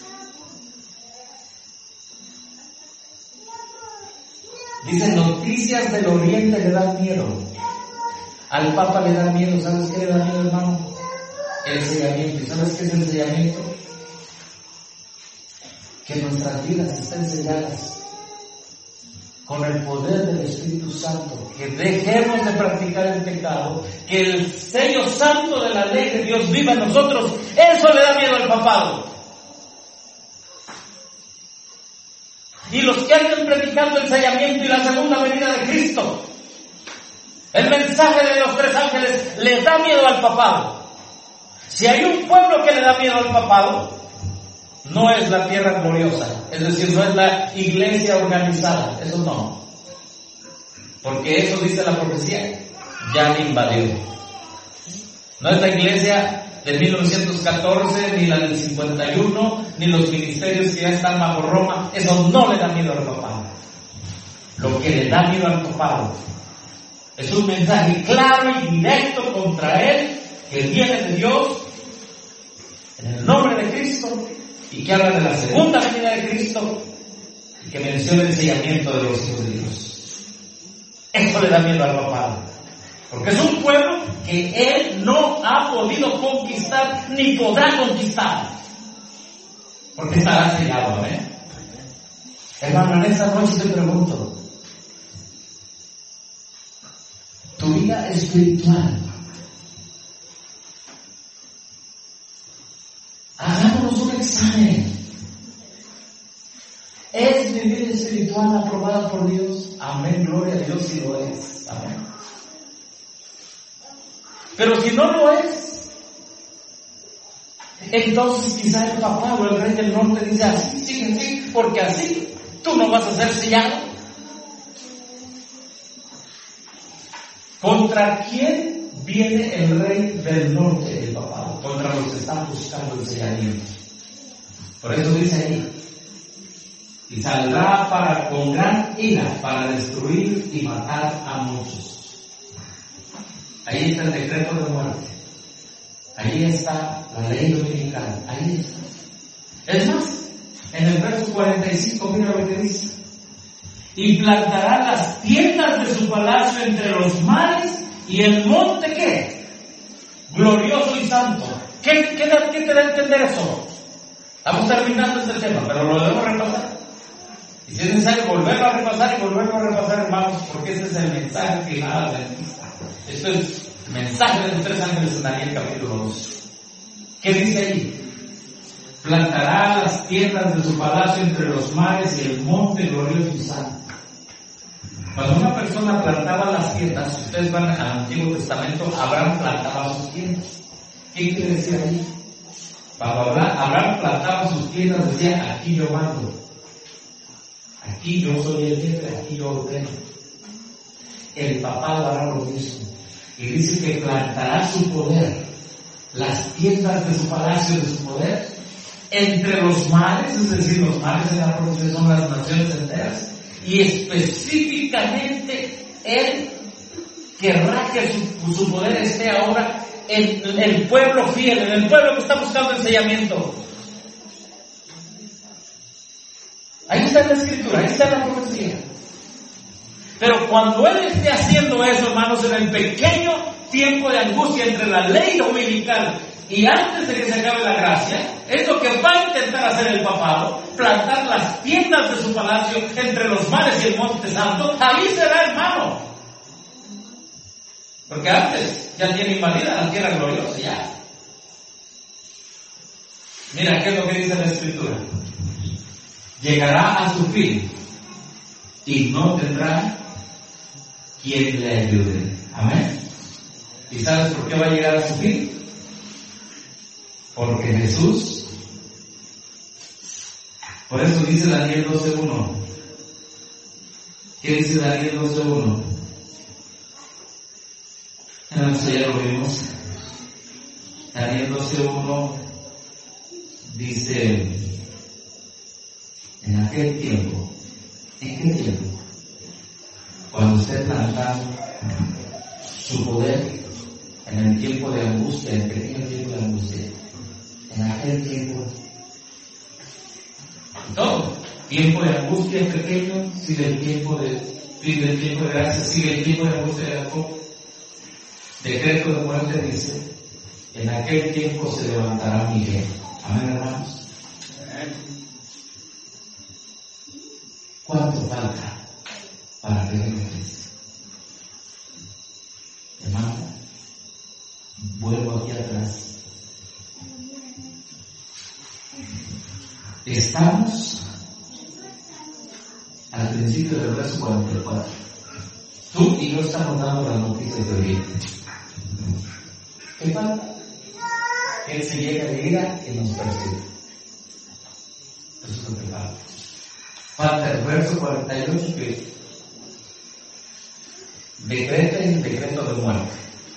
Dice, noticias del oriente le dan miedo. Al Papa le da miedo. ¿Sabes qué le da miedo, hermano? El sellamiento. ¿Y sabes qué es el sellamiento? Que nuestras vidas estén selladas con el poder del Espíritu Santo, que dejemos de practicar el pecado, que el sello santo de la ley de Dios viva en nosotros. Eso le da miedo al papado. Y los que andan predicando el sellamiento y la segunda venida de Cristo, el mensaje de los 3 ángeles, les da miedo al papado. Si hay un pueblo que le da miedo al papado, no es la tierra gloriosa, es decir, no es la iglesia organizada, eso no. Porque eso dice la profecía, ya le invadió. No es la iglesia de 1914, ni la del 51, ni los ministerios que ya están bajo Roma. Eso no le da miedo al papado. Lo que le da miedo al papado es un mensaje claro y directo contra él, que viene de Dios, en el nombre de Cristo, y que habla de la segunda venida de Cristo, y que menciona el sellamiento de los hijos de Dios. Eso le da miedo al papado. Porque es un pueblo que él no ha podido conquistar, ni podrá conquistar. Porque estará sellado, ¿eh? Hermano, en esta noche te pregunto, tu vida espiritual, hagámonos un examen. ¿Es mi vida espiritual aprobada por Dios? Amén, gloria a Dios si lo es. Amén. Pero si no lo es, entonces quizá el papá o el rey del norte dice así, sigue así, porque así tú no vas a ser sellado. ¿Contra quién viene el rey del norte, el papá? Contra los que están buscando el sellamiento. Por eso dice ahí, y saldrá con gran ira para destruir y matar a muchos. Ahí está el decreto de muerte. Ahí está la ley dominical. Ahí está. Es más, en el verso 45, mira lo que dice. Y plantará las tiendas de su palacio entre los mares y el monte ¿qué? glorioso y santo. ¿Qué te da a entender eso? Estamos terminando este tema, pero lo debemos repasar. Y si es necesario volverlo a repasar y volverlo a repasar, hermanos, porque ese es el mensaje que da Adventista. Esto es el mensaje de los 3 ángeles en Daniel capítulo 2. ¿Qué dice ahí? Plantará las tiendas de su palacio entre los mares y el monte glorioso y santo. Cuando una persona plantaba las tiendas, si ustedes van al Antiguo Testamento, Abraham plantaba sus tiendas. ¿Qué quiere decir ahí? Cuando Abraham plantaba sus tiendas, decía: aquí yo mando, aquí yo soy el jefe, aquí yo ordeno. El papá hará lo mismo. Y dice que plantará su poder, las tiendas de su palacio, de su poder, entre los mares, es decir, los mares en la profecía son las naciones enteras, y específicamente Él querrá que su poder esté ahora en el pueblo fiel, en el pueblo que está buscando enseñamiento. Ahí está la escritura, ahí está la profecía. Pero cuando Él esté haciendo eso, hermanos, en el pequeño tiempo de angustia entre la ley dominical y antes de que se acabe la gracia, es lo que va a intentar hacer el papado: plantar las tiendas de su palacio entre los mares y el monte santo. Ahí será, hermano, porque antes ya tiene invadida la tierra gloriosa ya. Mira qué es lo que dice la escritura: llegará a su fin y no tendrá quien le ayude. Amén. ¿Y sabes por qué va a llegar a su fin? Porque Jesús, por eso dice Daniel 12:1. ¿Qué dice Daniel 12:1? Entonces ya lo vimos. Daniel 12:1 dice: en aquel tiempo, ¿en qué tiempo? Cuando esté plantando su poder, en el tiempo de angustia, en el pequeño tiempo de angustia, en aquel tiempo, todo tiempo de angustia pequeño, sigue el tiempo de gracia, sigue el tiempo de angustia de Jacob. Decreto de muerte dice: en aquel tiempo se levantará Miguel. Amén, hermanos. ¿Cuánto falta para que venga Cristo? Hermano, vuelvo aquí atrás. Estamos al principio del verso 44. Tú y yo estamos dando las noticias de Oriente. ¿Qué falta? Que Él se llegue a vida y nos persigue. Eso es lo que falta. Falta el verso 48 que decreta el decreto de muerte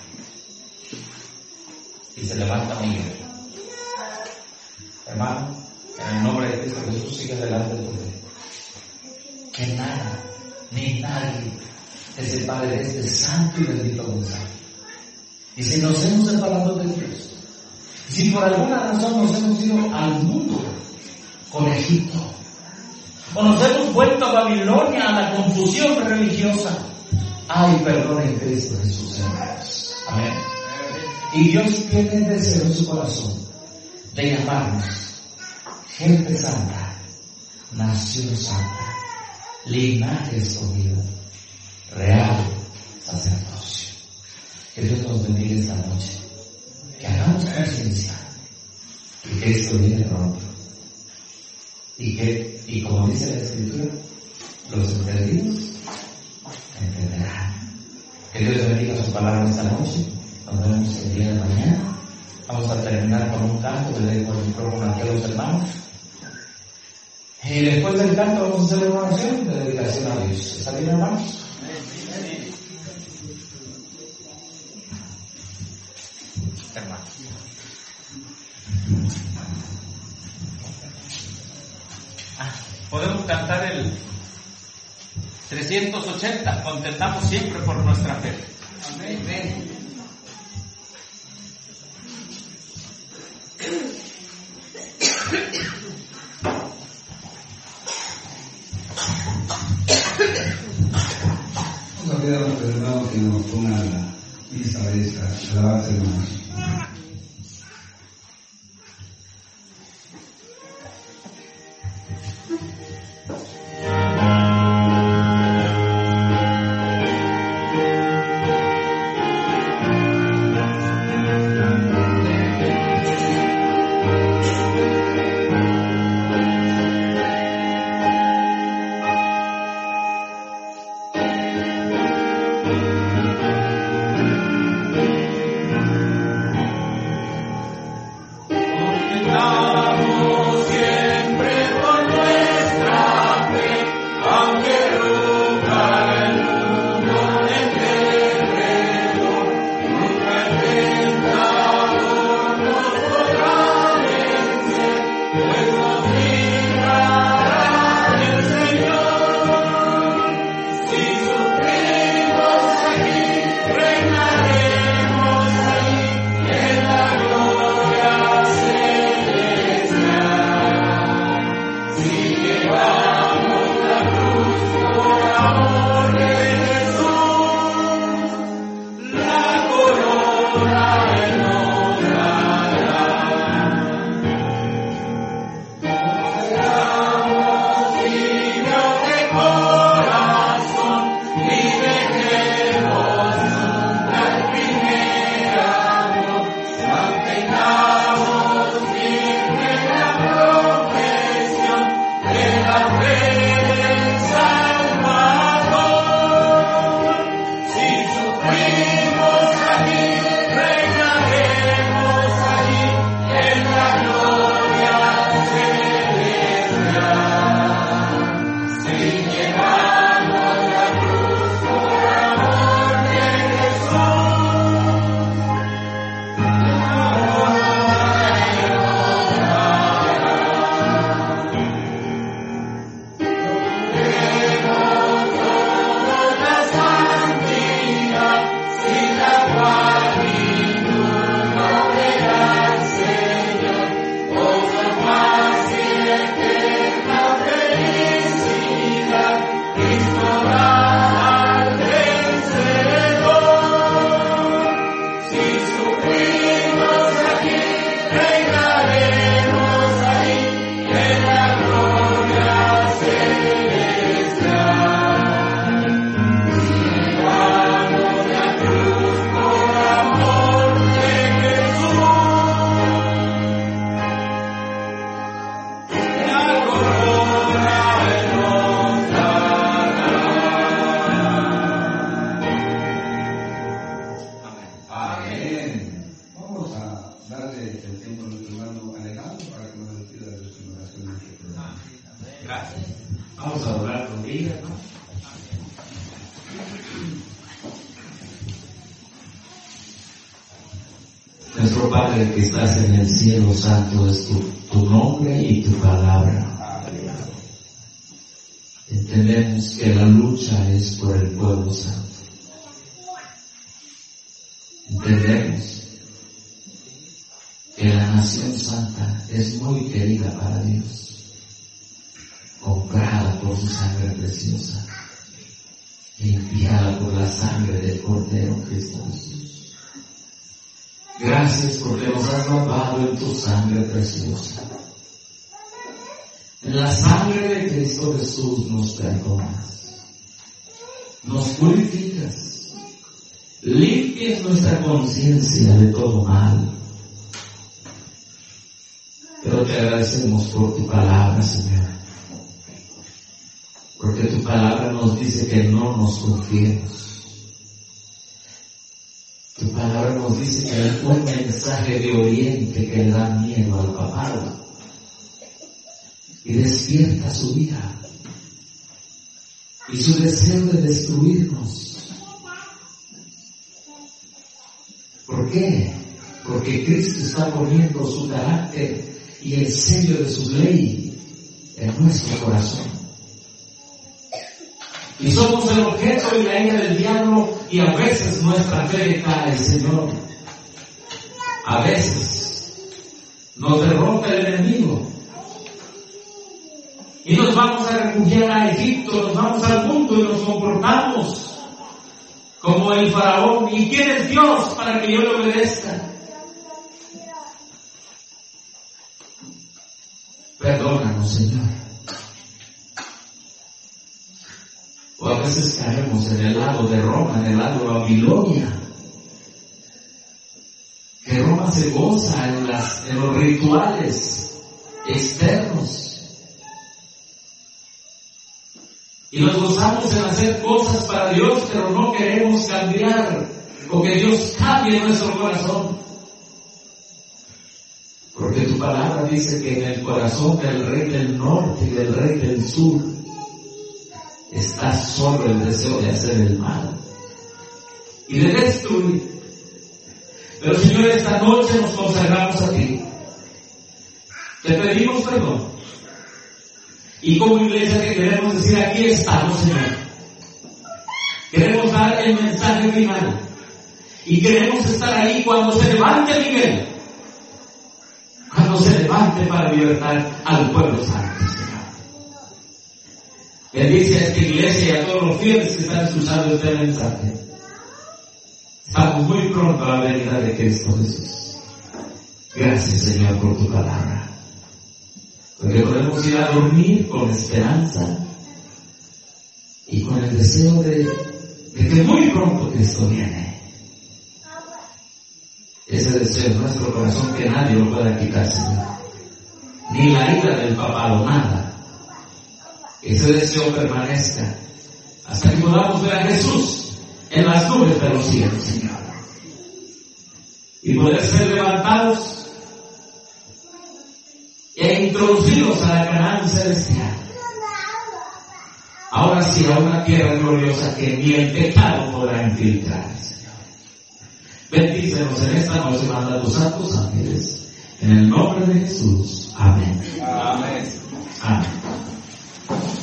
y se levanta Miguel. Hermano, en el nombre de Cristo Jesús, sigue adelante el poder. Que nada, ni nadie te separe de este santo y bendito mensaje. Y si nos hemos separado de Dios, si por alguna razón nos hemos ido al mundo con Egipto, o nos hemos vuelto a Babilonia, a la confusión religiosa, ay, perdón en Cristo Jesús, hermanos. Amén. Y Dios tiene el deseo en su corazón de llamarnos gente santa, nación santa, linaje escogido, real sacerdocio. Que Dios nos bendiga esta noche, que hagamos conciencia que Cristo viene pronto y como dice la Escritura, los entendidos entenderán. Que Dios bendiga su palabra esta noche. Nos vemos el día de mañana. Vamos a terminar con un canto, le dejo el micrófono aquí a los hermanos. Y después del canto vamos a hacer una oración de dedicación a Dios. ¿Está bien, hermanos? Hermanos. Podemos cantar el 380. Contentamos siempre por nuestra fe. Amén. Vamos a pedir a los hermanos que nos pongan esta alabanza, hermanos. Nuestro Padre que estás en el cielo, santo es tu nombre y tu palabra. Entendemos que la lucha es por el pueblo santo. Entendemos que la nación santa es muy querida para Dios, comprada por su sangre preciosa, limpiada por la sangre del Cordero Cristo Jesús. Gracias porque nos has lavado en tu sangre preciosa. En la sangre de Cristo Jesús nos perdonas, nos purificas, limpias nuestra conciencia de todo mal. Pero te agradecemos por tu palabra, Señor, porque tu palabra nos dice que no nos confiemos. Tu palabra nos dice que hay un mensaje de oriente que le da miedo al papado y despierta su vida y su deseo de destruirnos. ¿Por qué? Porque Cristo está poniendo su carácter y el sello de su ley en nuestro corazón. Y somos el objeto y la ira del diablo, y a veces nuestra fe cae, Señor. A veces nos derrota el enemigo y nos vamos a refugiar a Egipto, nos vamos al mundo y nos comportamos como el faraón. ¿Y quién es Dios para que yo le obedezca? Perdónanos, Señor. O a veces caemos en el lado de Roma, en el lado de Babilonia. Que Roma se goza en los rituales externos. Y nos gozamos en hacer cosas para Dios, pero no queremos cambiar, o que Dios cambie nuestro corazón. Porque tu palabra dice que en el corazón del rey del norte y del rey del sur está solo el deseo de hacer el mal y de destruir. Pero Señor, esta noche nos consagramos a ti. Te pedimos perdón. Y como iglesia que queremos decir, aquí estamos, Señor. Queremos dar el mensaje final. Y queremos estar ahí cuando se levante Miguel. Cuando se levante para libertar al pueblo santo, Señor. Bendice a esta iglesia y a todos los fieles que están escuchando este mensaje. Estamos muy pronto a la venida de Cristo Jesús. Gracias, Señor, por tu palabra. Porque podemos ir a dormir con esperanza y con el deseo de que muy pronto Cristo viene. Ese deseo en nuestro corazón que nadie lo pueda quitar, Señor. Ni la ira del papado, nada. Ese deseo permanezca hasta que podamos ver a Jesús en las nubes de los cielos, Señor. Y poder ser levantados e introducidos a la Canaán celestial. Ahora sí, a una tierra gloriosa que ni el pecado podrá infiltrar, Señor. Bendícenos en esta noche, manda a tus santos ángeles. En el nombre de Jesús. Amén. Amén. Amén.